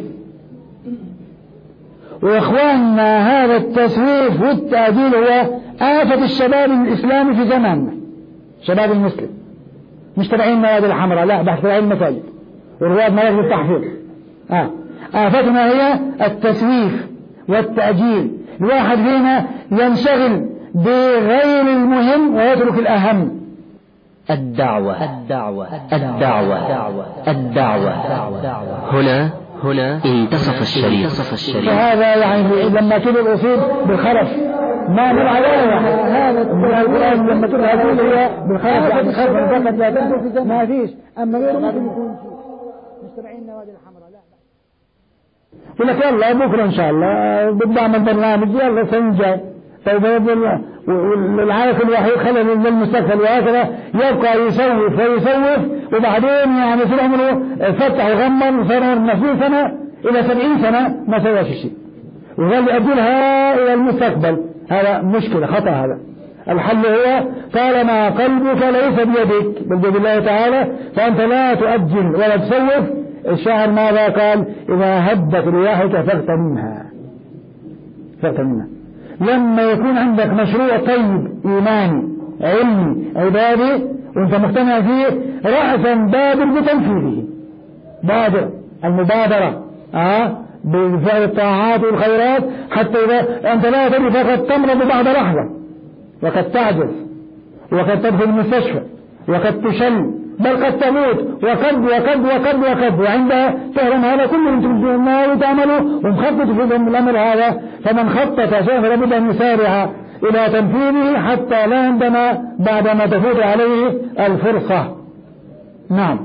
وإخواننا هذا التسويف والتأجيل هو آفة الشباب الإسلامي في زماننا، شباب المسلم مش تبعين نوادي الحمراء، لا بحث تبعين المساجد ورواد مراكز التحفيظ. آه. آفتنا هي التسويف والتأجيل. الواحد فينا ينشغل بغير المهم ويترك الأهم. الدعوة الدعوة الدعوة الدعوة هنا هنا انتصف الشريط. فهذا يعني لما كبر أصيب بالخرف ما نرى عليها هذا القرآن لما كبر أصيب بالخرف يعني خرف فقط لا تنسى ما فيش، أما غيره ما يكون مش تبعين نوادي الحمراء. لا يقول لك يلا بكرة إن شاء الله بدي أعمل برنامج، يلا سنجي طيب والعائق الوحيد خلل للمستقبل، وهكذا يبقى يسوف ويسوف، وبعدين يعني في عمره فتح وغمر وصار من عشرين سنة إلى سبعين سنة ما سواش شيء، وظل يأجلها إلى المستقبل. هذا مشكلة، خطأ. هذا الحل هو طالما قلبك ليس بيدك بل بيد الله تعالى فأنت لا تؤجل ولا تسوف. الشاعر ماذا قال؟ إذا هبت رياحك فاغتنمها فاغتنمها. لما يكون عندك مشروع طيب إيماني علمي عبادي وانت مقتنع فيه، رأسا بادر بتنفيذه، بادر المبادرة آه بفعل الطاعات والخيرات، حتى إذا أنت لا تدري فقد تمرض بعد لحظة وقد تعجز وقد تدخل المستشفى وقد تشل بل قد تموت وقد وقد وقد وقد وعندها تهرم. هذا كله انتم النار وتعملوا ومخطط في الأمر هذا. فمن خطط شيئا لابد أن يسارع إلى تنفيذه حتى لا يندم بعدما تفوت عليه الفرصة. نعم.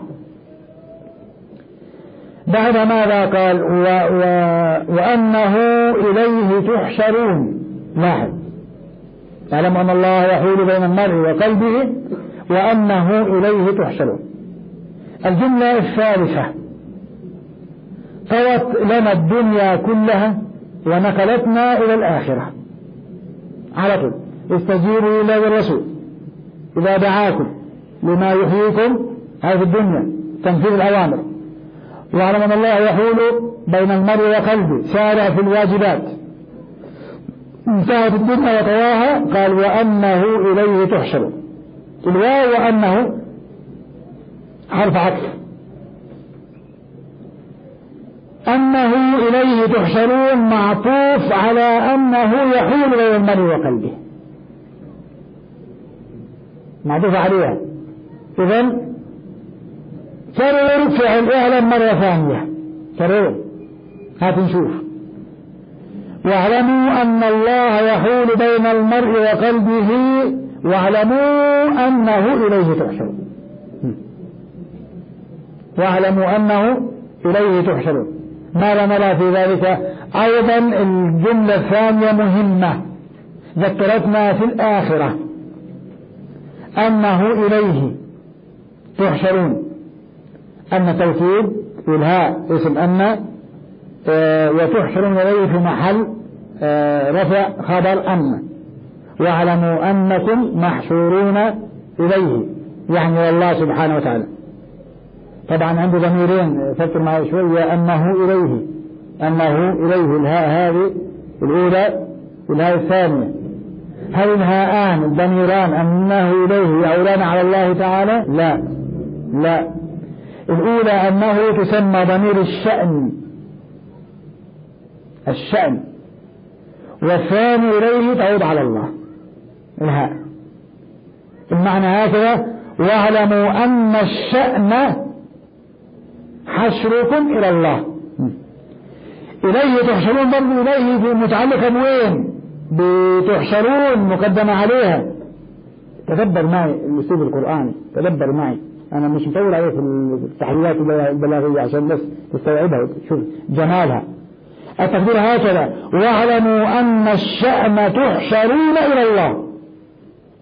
بعد ماذا قال؟ و و وأنه إليه تحشرون. لاحظ، اعلم أن الله يحول بين المرء وقلبه وأنه إليه تحشرون. الجملة الثالثة طوت لنا الدنيا كلها ونقلتنا إلى الآخرة على طول. استجيبوا لله والرسول إذا دعاكم لما يحييكم هذه الدنيا، تنفيذ الأوامر. واعلم أن الله يحول بين المرء وقلبه، سارع في الواجبات. انتهت الدنيا وطواها، قال وأنه إليه تحشرون. الواو وأنه حرف عطف، أنه إليه تحشرون معطوف على أنه يحول بين المرء وقلبه، معطوف عليها. إذن كرر فعل اعلم مرة ثانية، كرر هات نشوف. واعلموا أن الله يحول بين المرء وقلبه واعلموا أنه إليه تحشرون. واعلموا أنه إليه تحشرون. ما لنا في ذلك أيضا الجملة الثانية مهمة ذكرتنا في الآخرة، أنه إليه تحشرون. أن توكيد والهاء اسم أن آه وتحشرون إليه في محل آه رفع خبر أن. واعلموا أنكم محشورون إليه يعني والله سبحانه وتعالى. طبعا عنده ضميرين فكر معي شوية، أنه إليه أنه إليه الهاء هذه الأولى والهاء الثانية. هل الهاءان الضميران أنه إليه يعودان على الله تعالى؟ لا لا. الأولى أنه تسمى ضمير الشأن الشأن، والثاني إليه تعود على الله الهاء. المعنى هكذا واعلموا أن الشأن حشركم إلى الله. إليه تحشرون برضو إليه متعلقة بوين؟ بتحشرون مقدمة عليها. تدبر معي الأسلوب القرآني، تدبر معي. أنا مش مطول عليه في التحليلات البلاغية عشان بس تستوعبها شوف جمالها. التقدير هكذا واعلموا أن الشأن تحشرون إلى الله.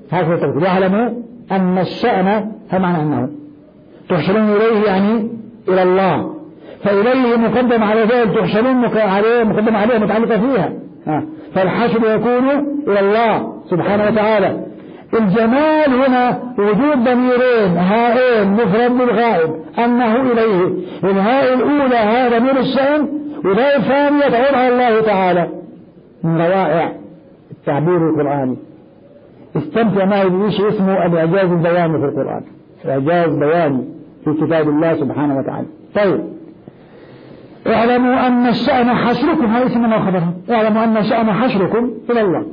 هكذا التفكير. يعلموا أن الشأن فمعنى أنه تحشرون إليه يعني إلى الله، فإليه مقدم على ذلك، تحشرون عليه مقدم عليه متعلقة فيها، فالحشر يكون إلى الله سبحانه وتعالى. الجمال هنا وجود ضميرين هائين مفرد بالغائب أنه إليه. الهاء الأولى هذا ضمير الشأن، والهاء الثانية تعود على الله تعالى. من روائع التعبير القرآني استمتع معي بشيء اسمه الإعجاز البياني في القرآن، إعجاز بياني في كتاب الله سبحانه وتعالى. طيب، اعلموا أن الشأن حشركم، هذا اسمنا وخبرها. اعلموا أن الشأن حشركم إلى الله.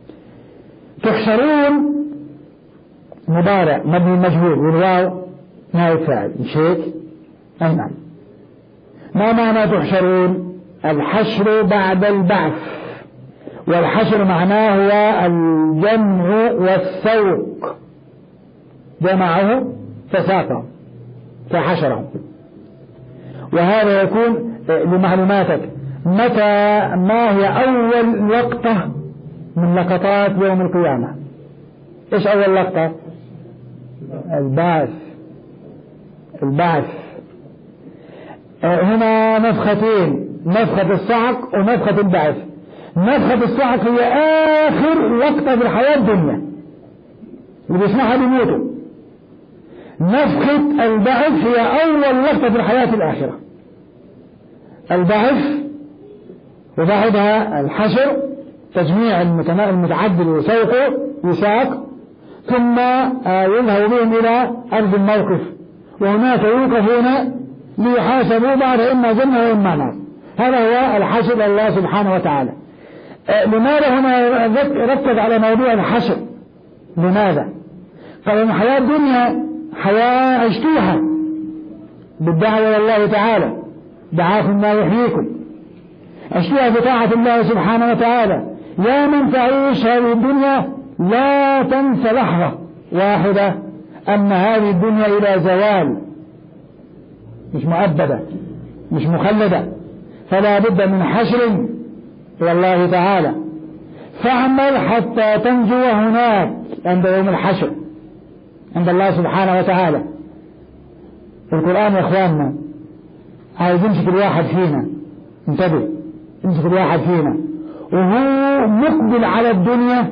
تحشرون مضارع مبني مجهول، والواو نائب فاعل، مش هيك؟ أي نعم. ما معنى تحشرون؟ الحشر بعد البعث، والحشر معناه هو الجمع والسوق، جمعه فساقه فحشره. وهذا يكون لمعلوماتك متى ما هي أول لقطة من لقطات يوم القيامة. إيش أول لقطة؟ البعث. البعث هنا نفختين، نفخة الصعق ونفخة البعث. نفخة الصعق هي آخر لقطة في الحياة الدنيا، اللي بيسمعها بيموتوا. نفخة البعث هي أول لقطة في الحياة الآخرة. البعث وبعدها الحشر، تجميع المتعدد وسوقه يساق، ثم يذهب بهم إلى أرض الموقف، وهناك يوقفون ليحاسبوا بعد إما جنة وإما نار. هذا هو الحشر الله سبحانه وتعالى. لماذا هنا ركز على موضوع الحشر؟ لماذا؟ قال إن حياة الدنيا حياة عشتوها بالدعوة إلى الله تعالى، دعاكم ما يحييكم، عشتوها بطاعة الله سبحانه وتعالى. يا من تعيش هذه الدنيا لا تنسى لحظة واحدة أن هذه الدنيا إلى زوال، مش مؤبدة، مش مخلدة، فلا بد من حشر إلى الله تعالى. فاعمل حتى تنجو هناك عند يوم الحشر عند الله سبحانه وتعالى. القرآن يا إخواننا عايز يمسك الواحد فينا، انتبه، يمسك الواحد فينا وهو مقبل على الدنيا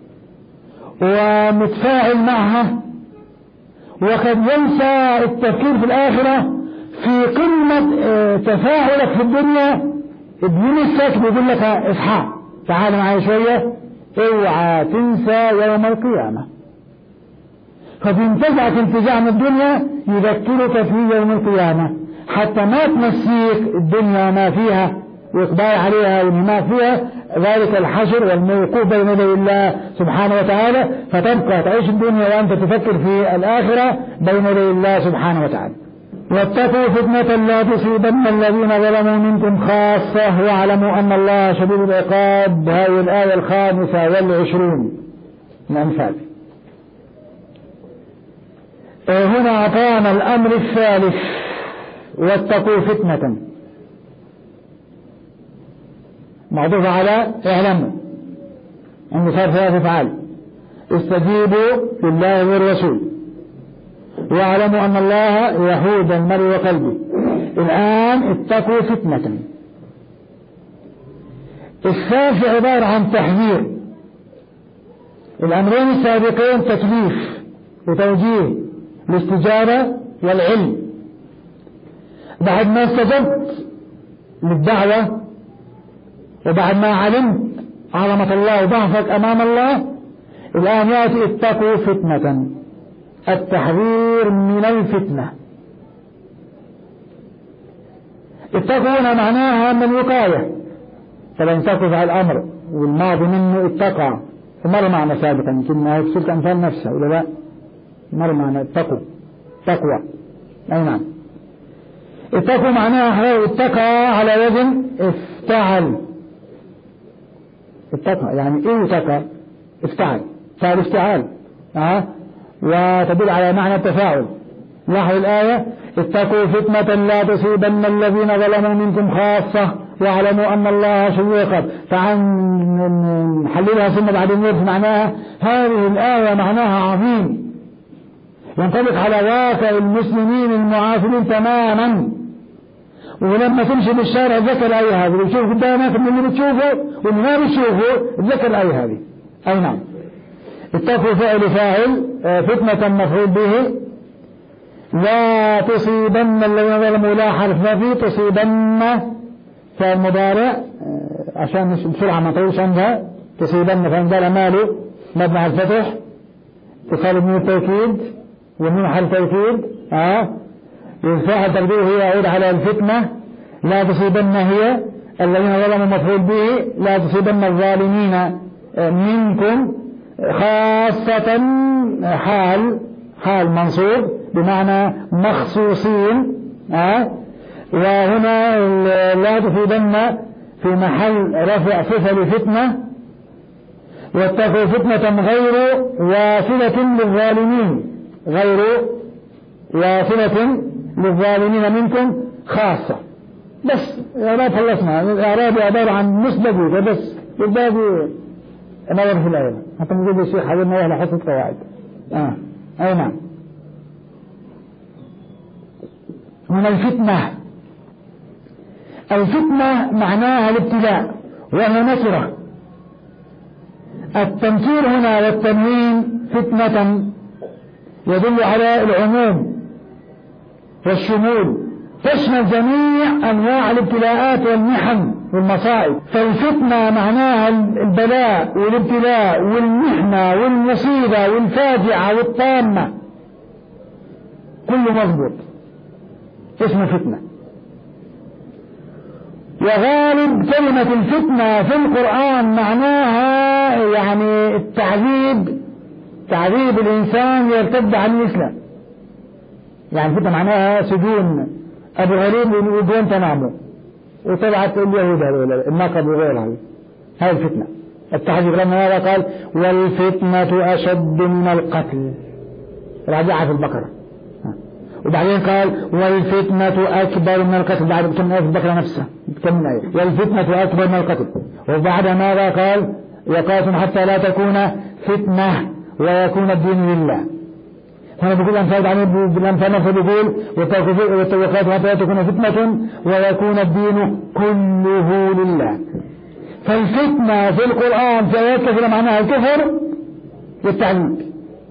ومتفاعل معها، وقد ينسى التفكير في الآخرة. في قمة تفاعلك في الدنيا بيمسك بيقول لك اصحى تعال معي شوية، اوعى تنسى يوم القيامة. فبينتزعك انتزاع من الدنيا يذكرك في يوم القيامة، حتى ما تنسيك الدنيا ما فيها وإقبال عليها وما فيها، ذلك الحشر والموقوف بين يدي الله سبحانه وتعالى، فتبقى تعيش الدنيا وأنت تفكر في الآخرة بين يدي الله سبحانه وتعالى. واتقوا فتنة لا تصيبن الذين ظلموا منكم خاصة واعلموا أن الله شديد العقاب. هذه الآية الخامسة والعشرون من الأنفال. هنا أعطانا الأمر الثالث، واتقوا فتنة، معطوف على اعلموا أن صار ثلاث أفعال: استجيبوا لله والرسول، واعلموا أن الله يحول المرء وقلبه. الآن اتقوا فتنة. الثالث عبارة عن تحذير. الأمرين السابقين تكليف وتوجيه، الاستجابة والعلم. بعد ما استجبت للدعوة وبعد ما علمت عظمة الله وضعفك أمام الله، الآن يأتي اتقوا فتنة، التحذير من الفتنة. اتقوا هنا معناها من الوقاية، فلن تقف على الأمر والماضي منه اتقى، ومر معنى سابقا يمكن ما يفسرك أنفال نفسه ولا لا، مر معنى اتقوا تقوى. أي نعم، اتقوا معناها اتقى على وزن افتعل. اتقى يعني ايه؟ اتقى افتعل، فعل افتعال، اه وتدل على معنى التفاعل. لاحظوا الآية: اتقوا فتنة لا تصيبن الذين ظلموا منكم خاصة واعلموا أن الله شديد العقاب. تعال نحللها ثم بعدين نعرف معناها. هذه الآية معناها عظيم ينطبق على واقع المسلمين المعاصرين تماما. ولما تمشي بالشارع ذكر الآية هذه، وتشوف قدامك من اللي بتشوفه واللي ما بتشوفه ذكر الآية هذه. أي نعم. اتقوا فعل فاعل فتنة مفعول به. لا تصيبن الذين ظلموا لا حرف فيه تصيبن فعل مضارع عشان بسرعة ما نطولش عندها. تصيبن فعل مضارع ماله مبني على الفتح تصال من التوكيد ومن حرف توكيد اه والفاعل تقديره هي يعود على الفتنة. لا تصيبن هي الذين ظلموا مفعول به. لا تصيبن الظالمين منكم خاصة حال حال منصوب بمعنى مخصوصين آه وهنا لا تصيبن في محل رفع صفة لفتنة. واتقوا فتنة غير واصلة للظالمين غير واصلة للظالمين منكم خاصة. بس إعراب خلصنا. الإعراب عبارة عن نص دقيقة بس والباقي نظر في الآية حتى نقول الشيخ حاولنا ولا حصة قواعد. آه أي نعم. من الفتنة. الفتنة معناها الابتلاء وهي نكرة. التنكير هنا والتنوين فتنة يدل على العموم والشمول تشمل جميع أنواع الابتلاءات والمحن والمصائب. فالفتنة معناها البلاء والابتلاء والمحنة والمصيبة والفاجعة والطامة كله مضبوط اسمه فتنة. وغالب كلمة الفتنة في القرآن معناها يعني التعذيب تعذيب الإنسان يرتد عن الإسلام. يعني فتنة معناها سجون أبو غريب وجون تنامه وطلعت اليهود النقب وغيرها. هاي الفتنة التعذيب. لما هذا قال والفتنة أشد من القتل راجعها في البقرة. وبعدين قال والفتنة أكبر من القتل بعد كم آية في البقرة نفسها كم آية والفتنة أكبر من القتل. وبعد ماذا قال يقاتل حتى لا تكون فتنة ويكون الدين لله. هنا بيقول الأمثال عن بالأمثال نفسه بيقول وقاتل حتى لا تكون فتنة ويكون الدين كله لله. فالفتنة في القرآن في آيات كثيرة معناها الكفر والتعذيب.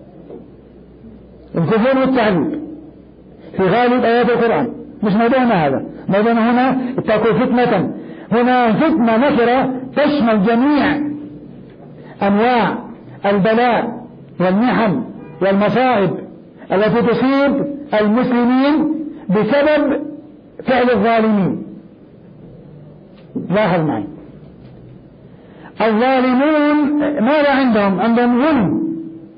الكفر والتعذيب في غالب آيات القرآن. مش موضوعنا هذا. موضوعنا هنا اتقوا فتنة. هنا فتنة نكرة تشمل جميع أنواع البلاء والمحن والمصائب التي تصيب المسلمين بسبب فعل الظالمين. لاحظ معي الظالمون ماذا عندهم؟ عندهم ظلم.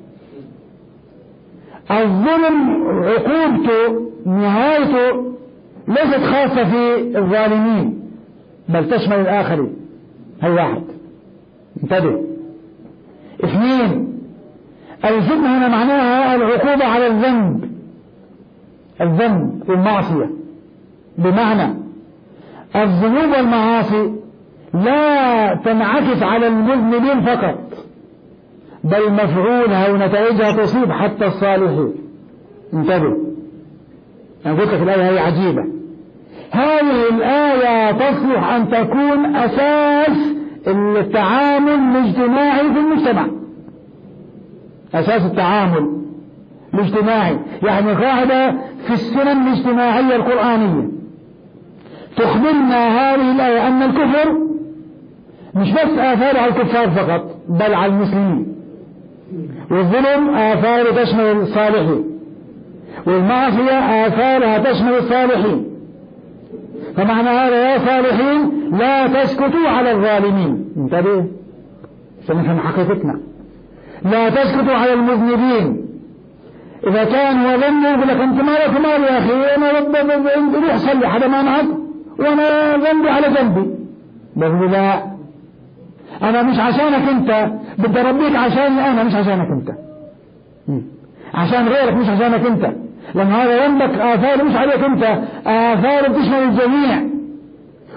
الظلم عقوبته نهايته ليست خاصة في الظالمين بل تشمل الآخرين. هي واحد انتبه. اثنين الفتنة هنا معناها العقوبة على الذنب الذنب والمعصية. بمعنى الذنوب والمعاصي لا تنعكس على المذنبين فقط بل مفعولها ونتائجها تصيب حتى الصالحين. انتبه أنا قلت لك الآية هي عجيبة. هذه الآية تصلح أن تكون أساس التعامل الاجتماعي في المجتمع. أساس التعامل الاجتماعي يعني قاعدة في السنن الاجتماعية القرآنية تخبرنا هذه الآية أن الكفر مش بس آثار على الكفار فقط بل على المسلمين. والظلم آثار تشمل الصالحين والمعصية آثارها تشمل الصالحين. فمعنى هذا يا صالحين لا تسكتوا على الظالمين. انتبه عشان نفهم حقيقتنا. لا تسكتوا على المذنبين. إذا كان هو ظن يقول لك أنت مالك مالي يا أخي أنا روح صلي حدا ما معك وأنا ذنبي على ذنبي. بقول لا أنا مش عشانك أنت بدي أربيك عشاني أنا مش عشانك أنت عشان غيرك مش عشانك أنت. لأن هذا ذنبك آثار مش عليك أنت آثار تشمل الجميع.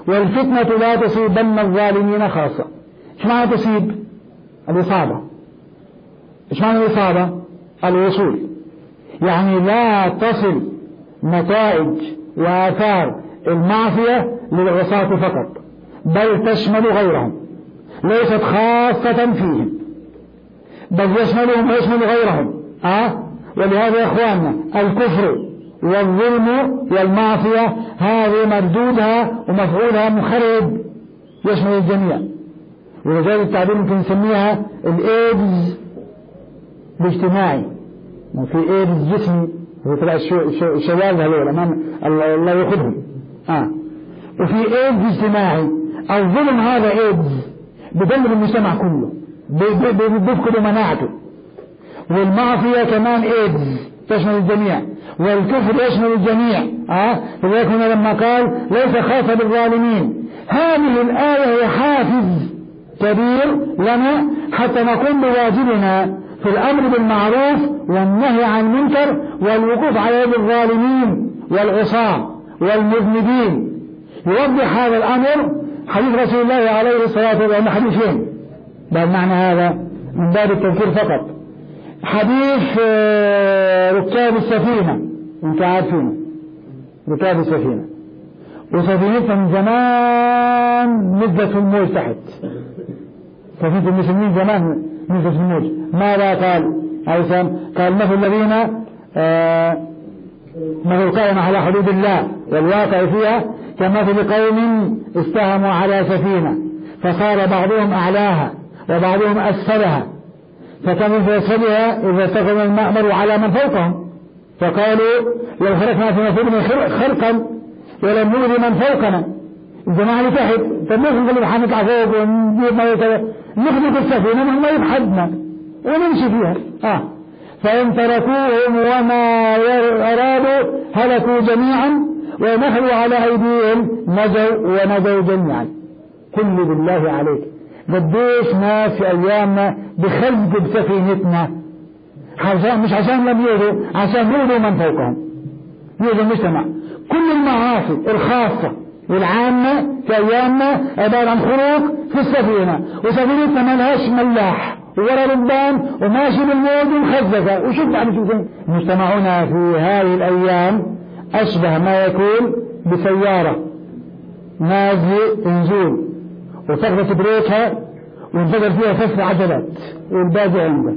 والفتنة لا تصيبن الظالمين خاصة. ايش معنى تصيب؟ الإصابة. ايش معنى الإصابة؟ الوصول، يعني لا تصل نتائج وآثار المعصية للعصاة فقط، بل تشمل غيرهم، ليست خاصة فيهم، بل يشملهم ويشمل غيرهم. أه؟ ولهذا يا إخواننا الكفر والظلم والمعصية هذه مردودها ومفعولها مخرب يشمل الجميع. ولذلك التعبير ممكن نسميها الإيدز الاجتماعي. ما في إيدز جسمي وتلاقي الشواذ هذول أمام الله يأخذهم. آه. وفي إيدز اجتماعي. الظلم هذا إيدز بدمر المجتمع كله، بيفقد مناعته. والمعصية كمان إيدز تشمل الجميع، والكفر يشمل الجميع. آه. فذلك هنا لما قال ليس خاصة بالظالمين، هذه الآية هي حافز كبير لنا حتى نقوم بواجبنا في الأمر بالمعروف والنهي عن المنكر والوقوف على يد الظالمين والعصاة والمذنبين. يوضح هذا الأمر حديث رسول الله عليه الصلاة والسلام، حديثين بل معنى هذا من باب التذكير فقط. حديث ركاب السفينة، انت عارفين ركاب السفينة، وسفينتها من زمان نزلت في الموج تحت، سفينة المسلمين زمان نزلت في الموج. ماذا قال عليه؟ قال مثل الذين آه مثل قائم على حدود الله والواقع فيها كمثل قوم استهموا على سفينة فصار بعضهم أعلاها وبعضهم أسفلها، فكان في أسفلها إذا استخدم المأمر على من فوقهم، فقالوا لو خلقنا في نصيبنا خرقا ولم نؤذي من فوقنا. الجماعة اللي تحت فليس نقول حنطلع فوق ونجيب ما يتبع، نخلق السفينة من الله يبحثنا ونمشي فيها. آه. فإن تركوهم وما أرادوا هلكوا جميعا ونخلوا على أيديهم نجوا ونجوا جميعا. كل بالله عليك قديش ناس في أيامنا بخلق بسفينتنا عشان مش عشان لم يؤذوا، عشان يؤذوا من فوقهم، يؤذوا المجتمع. كل المعاصي الخاصة والعامة في أيامنا عبارة عن خروق في السفينة، وسفينتنا ما لهاش ملاح ولا ربان وماشي بالموج ومخزقة. وشوف بعد شوف مجتمعنا في هذه الأيام أشبه ما يكون بسيارة نازل نزول وتغلط بريكها وانفجر فيها ثلاث عجلات والباقي عندك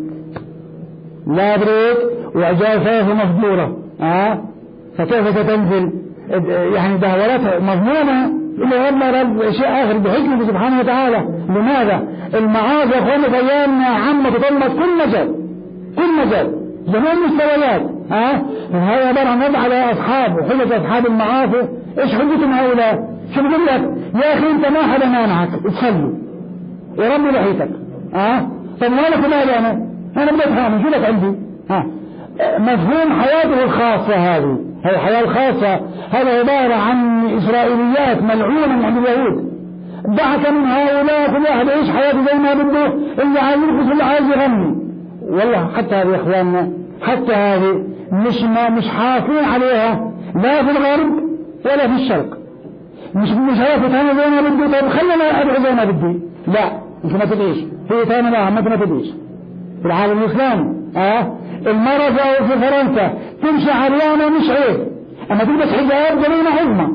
لا بريك وعجافة مفجورة. آه فكيف تنزل؟ يعني دهوراتها مضمونة إلا هم رب شيء آخر بحكمه سبحانه وتعالى. لماذا؟ المعاصي أخوانا في أيامنا عامة تطلت كل مجال، كل مجال جميع المستويات. ها أه؟ هذا عبارة عن وضع على أصحاب وحجة أصحاب المعاصي. إيش حجتهم هؤلاء؟ شو بقول لك يا أخي أنت ما حدا مانعك تصلي وربي لحيتك. ها أه؟ طب ما لك مالي أنا أنا بدي أفهم شو لك عندي. ها أه؟ مفهوم حياته الخاصة هذه هي الحياة الخاصة، هذا عبارة عن إسرائيليات ملعونة من عند اليهود. دعك من هؤلاء كل واحد يعيش حياته زي ما بده، اللي عايز يرقص اللي عايز يغني. والله حتى هذه يا إخواننا حتى هذه مش ما مش حاكمين عليها لا في الغرب ولا في الشرق. مش مش هياخد أنا زي ما بدي، طيب خلينا أدعو زي ما بدي. لا أنت ما تدعيش في ثاني لا ما تدعيش في العالم الإسلامي. أه المرأة في فرنسا تمشي عريانة مش عيب، أما تلبس حجاب جريمة عظمى.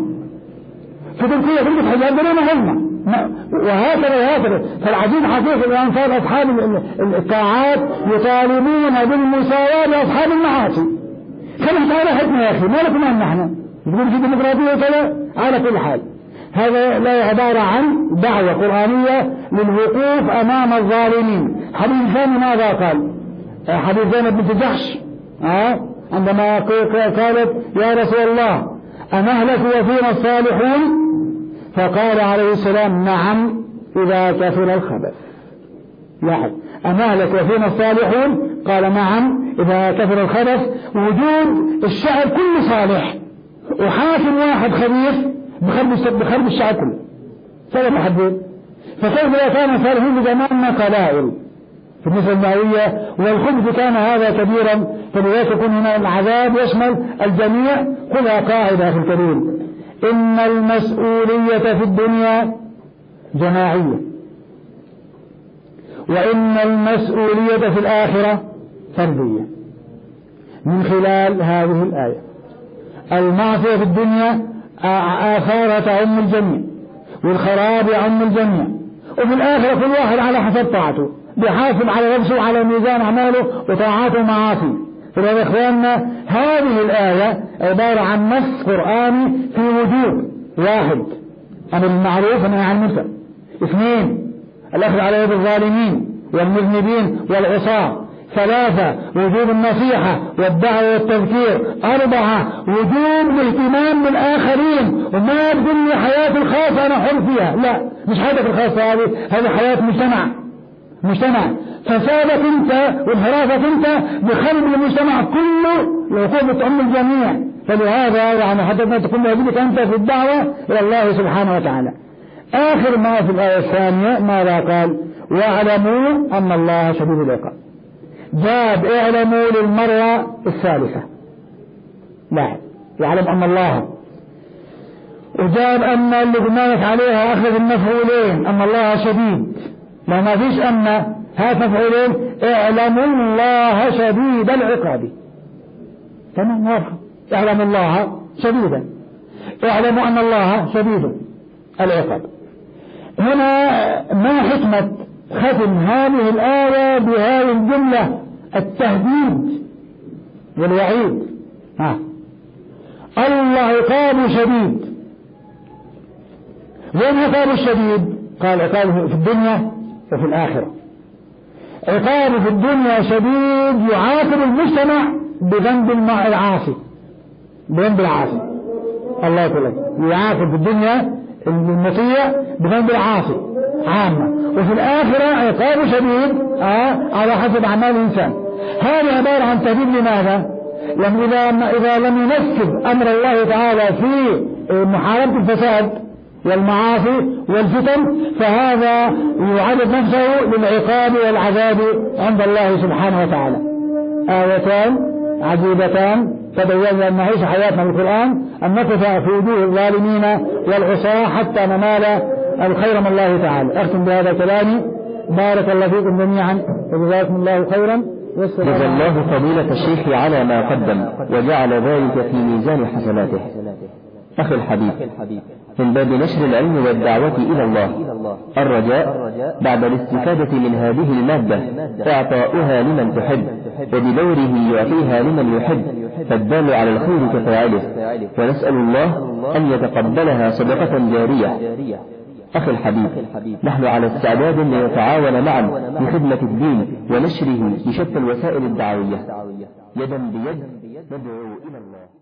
في تركيا تلبس حجاب جريمة عظمى، وهكذا وهكذا. فالعجيب حقيقة الآن صار أصحاب الطاعات يطالبون بالمساواة لأصحاب المعاصي. خلينا تعالى حكمة يا أخي ما لكم أن نحن نقول في ديمقراطية وكذا. على كل حال هذا لا عبارة عن دعوة قرآنية للوقوف أمام الظالمين. حديث ثاني ماذا قال؟ حديث زينب بنت جحش أه؟ عندما قالت يا رسول الله أنهلك وفينا الصالحون؟ فقال عليه السلام نعم إذا كثر الخبث. يعني أنهلك وفينا الصالحون؟ قال نعم إذا كثر الخبث. وجود الشعب كله صالح وحاكم واحد خبيث بخرب الشعب كله سبب حدود. فكيف إذا كان صالحين بزماننا قبائل في النسبة المئوية والخبث كان هذا كبيرا، فلذلك يكون هنا العذاب يشمل الجميع. خذها قاعدة أخي الكريم، إن المسؤولية في الدنيا جماعية، وإن المسؤولية في الآخرة فردية. من خلال هذه الآية المعصية في الدنيا آثارها تعم الجميع، والخراب يعم الجميع، وفي الآخرة كل واحد على حسب طاعته بيحاسب على نفسه وعلى ميزان أعماله وطاعاته ومعاصيه. فيا إخواننا هذه الآية عبارة عن نص قرآني في وجوب: واحد، أمر بالمعروف والنهي عن المنكر; اثنين، الأخذ على يد الظالمين والمذنبين والعصاة; ثلاثة، وجوب النصيحة والدعوة والتذكير; أربعة، وجوب الاهتمام بالآخرين. وما تقول لي حياتي الخاصة أنا حر فيها، لا، مش حياتك الخاصة هذه، هذه حياة مجتمع مجتمع فسادك أنت وانحرافك أنت بخرب المجتمع كله، العقوبة تعم الجميع. فلهذا يعني حتى ما تكون واجبك أنت في الدعوة إلى الله سبحانه وتعالى. آخر ما في الآية الثانية ماذا قال؟ واعلموا أن الله شديد العقاب. جاب اعلموا للمرة الثالثة، لا، يعلم أن الله، وجاب أن اللي قلنا عليها أخذ المفعولين أن الله شديد، لا ما فيش أن هذا مفعولين. اعلموا الله شديد العقاب، تمام واضح. اعلموا الله شديدا، اعلموا أن الله شديد العقاب. هنا ما حكمة ختم هذه الآية بهذه الجملة التهديد والوعيد؟ ها، الله عقاب شديد. وين عقاب الشديد؟ قال عقابه في الدنيا وفي الآخرة. عقابه في الدنيا شديد، يعاقب المجتمع بذنب العاصي، بذنب العاصي. الله يقول لك يعاقب في الدنيا المطيع بذنب العاصي عامة، وفي الآخرة عقاب شديد آه على حسب أعمال الإنسان. هذا عبارة عن تهديد. لماذا؟ لأن إذا, إذا لم ينفذ أمر الله تعالى في محاربة الفساد والمعاصي والفتن فهذا يعرض نفسه للعقاب والعذاب عند الله سبحانه وتعالى. آيتان عجيبتان تبين أن نعيش حياتنا بالقرآن، أن نقف في وجوه الظالمين والعصاة حتى ننال الخير من الله تعالى. أختم بهذا كلامي، بارك الله فيكم جميعا وجزاكم الله خيرا. جزا الله فضيلة الشيخ على ما قدم وجعل ذلك في ميزان حسناته. أخي الحبيب، من باب نشر العلم والدعوة إلى الله الرجاء بعد الاستفادة من هذه المادة إعطاؤها لمن تحب، وبدوره يعطيها لمن يحب، فالدال على الخير كفاعله، ونسأل الله أن يتقبلها صدقة جارية. أخي الحبيب، نحن على استعداد لنتعاون معا لخدمة الدين ونشره بشتى الوسائل الدعوية، يدا بيد ندعو إلى الله.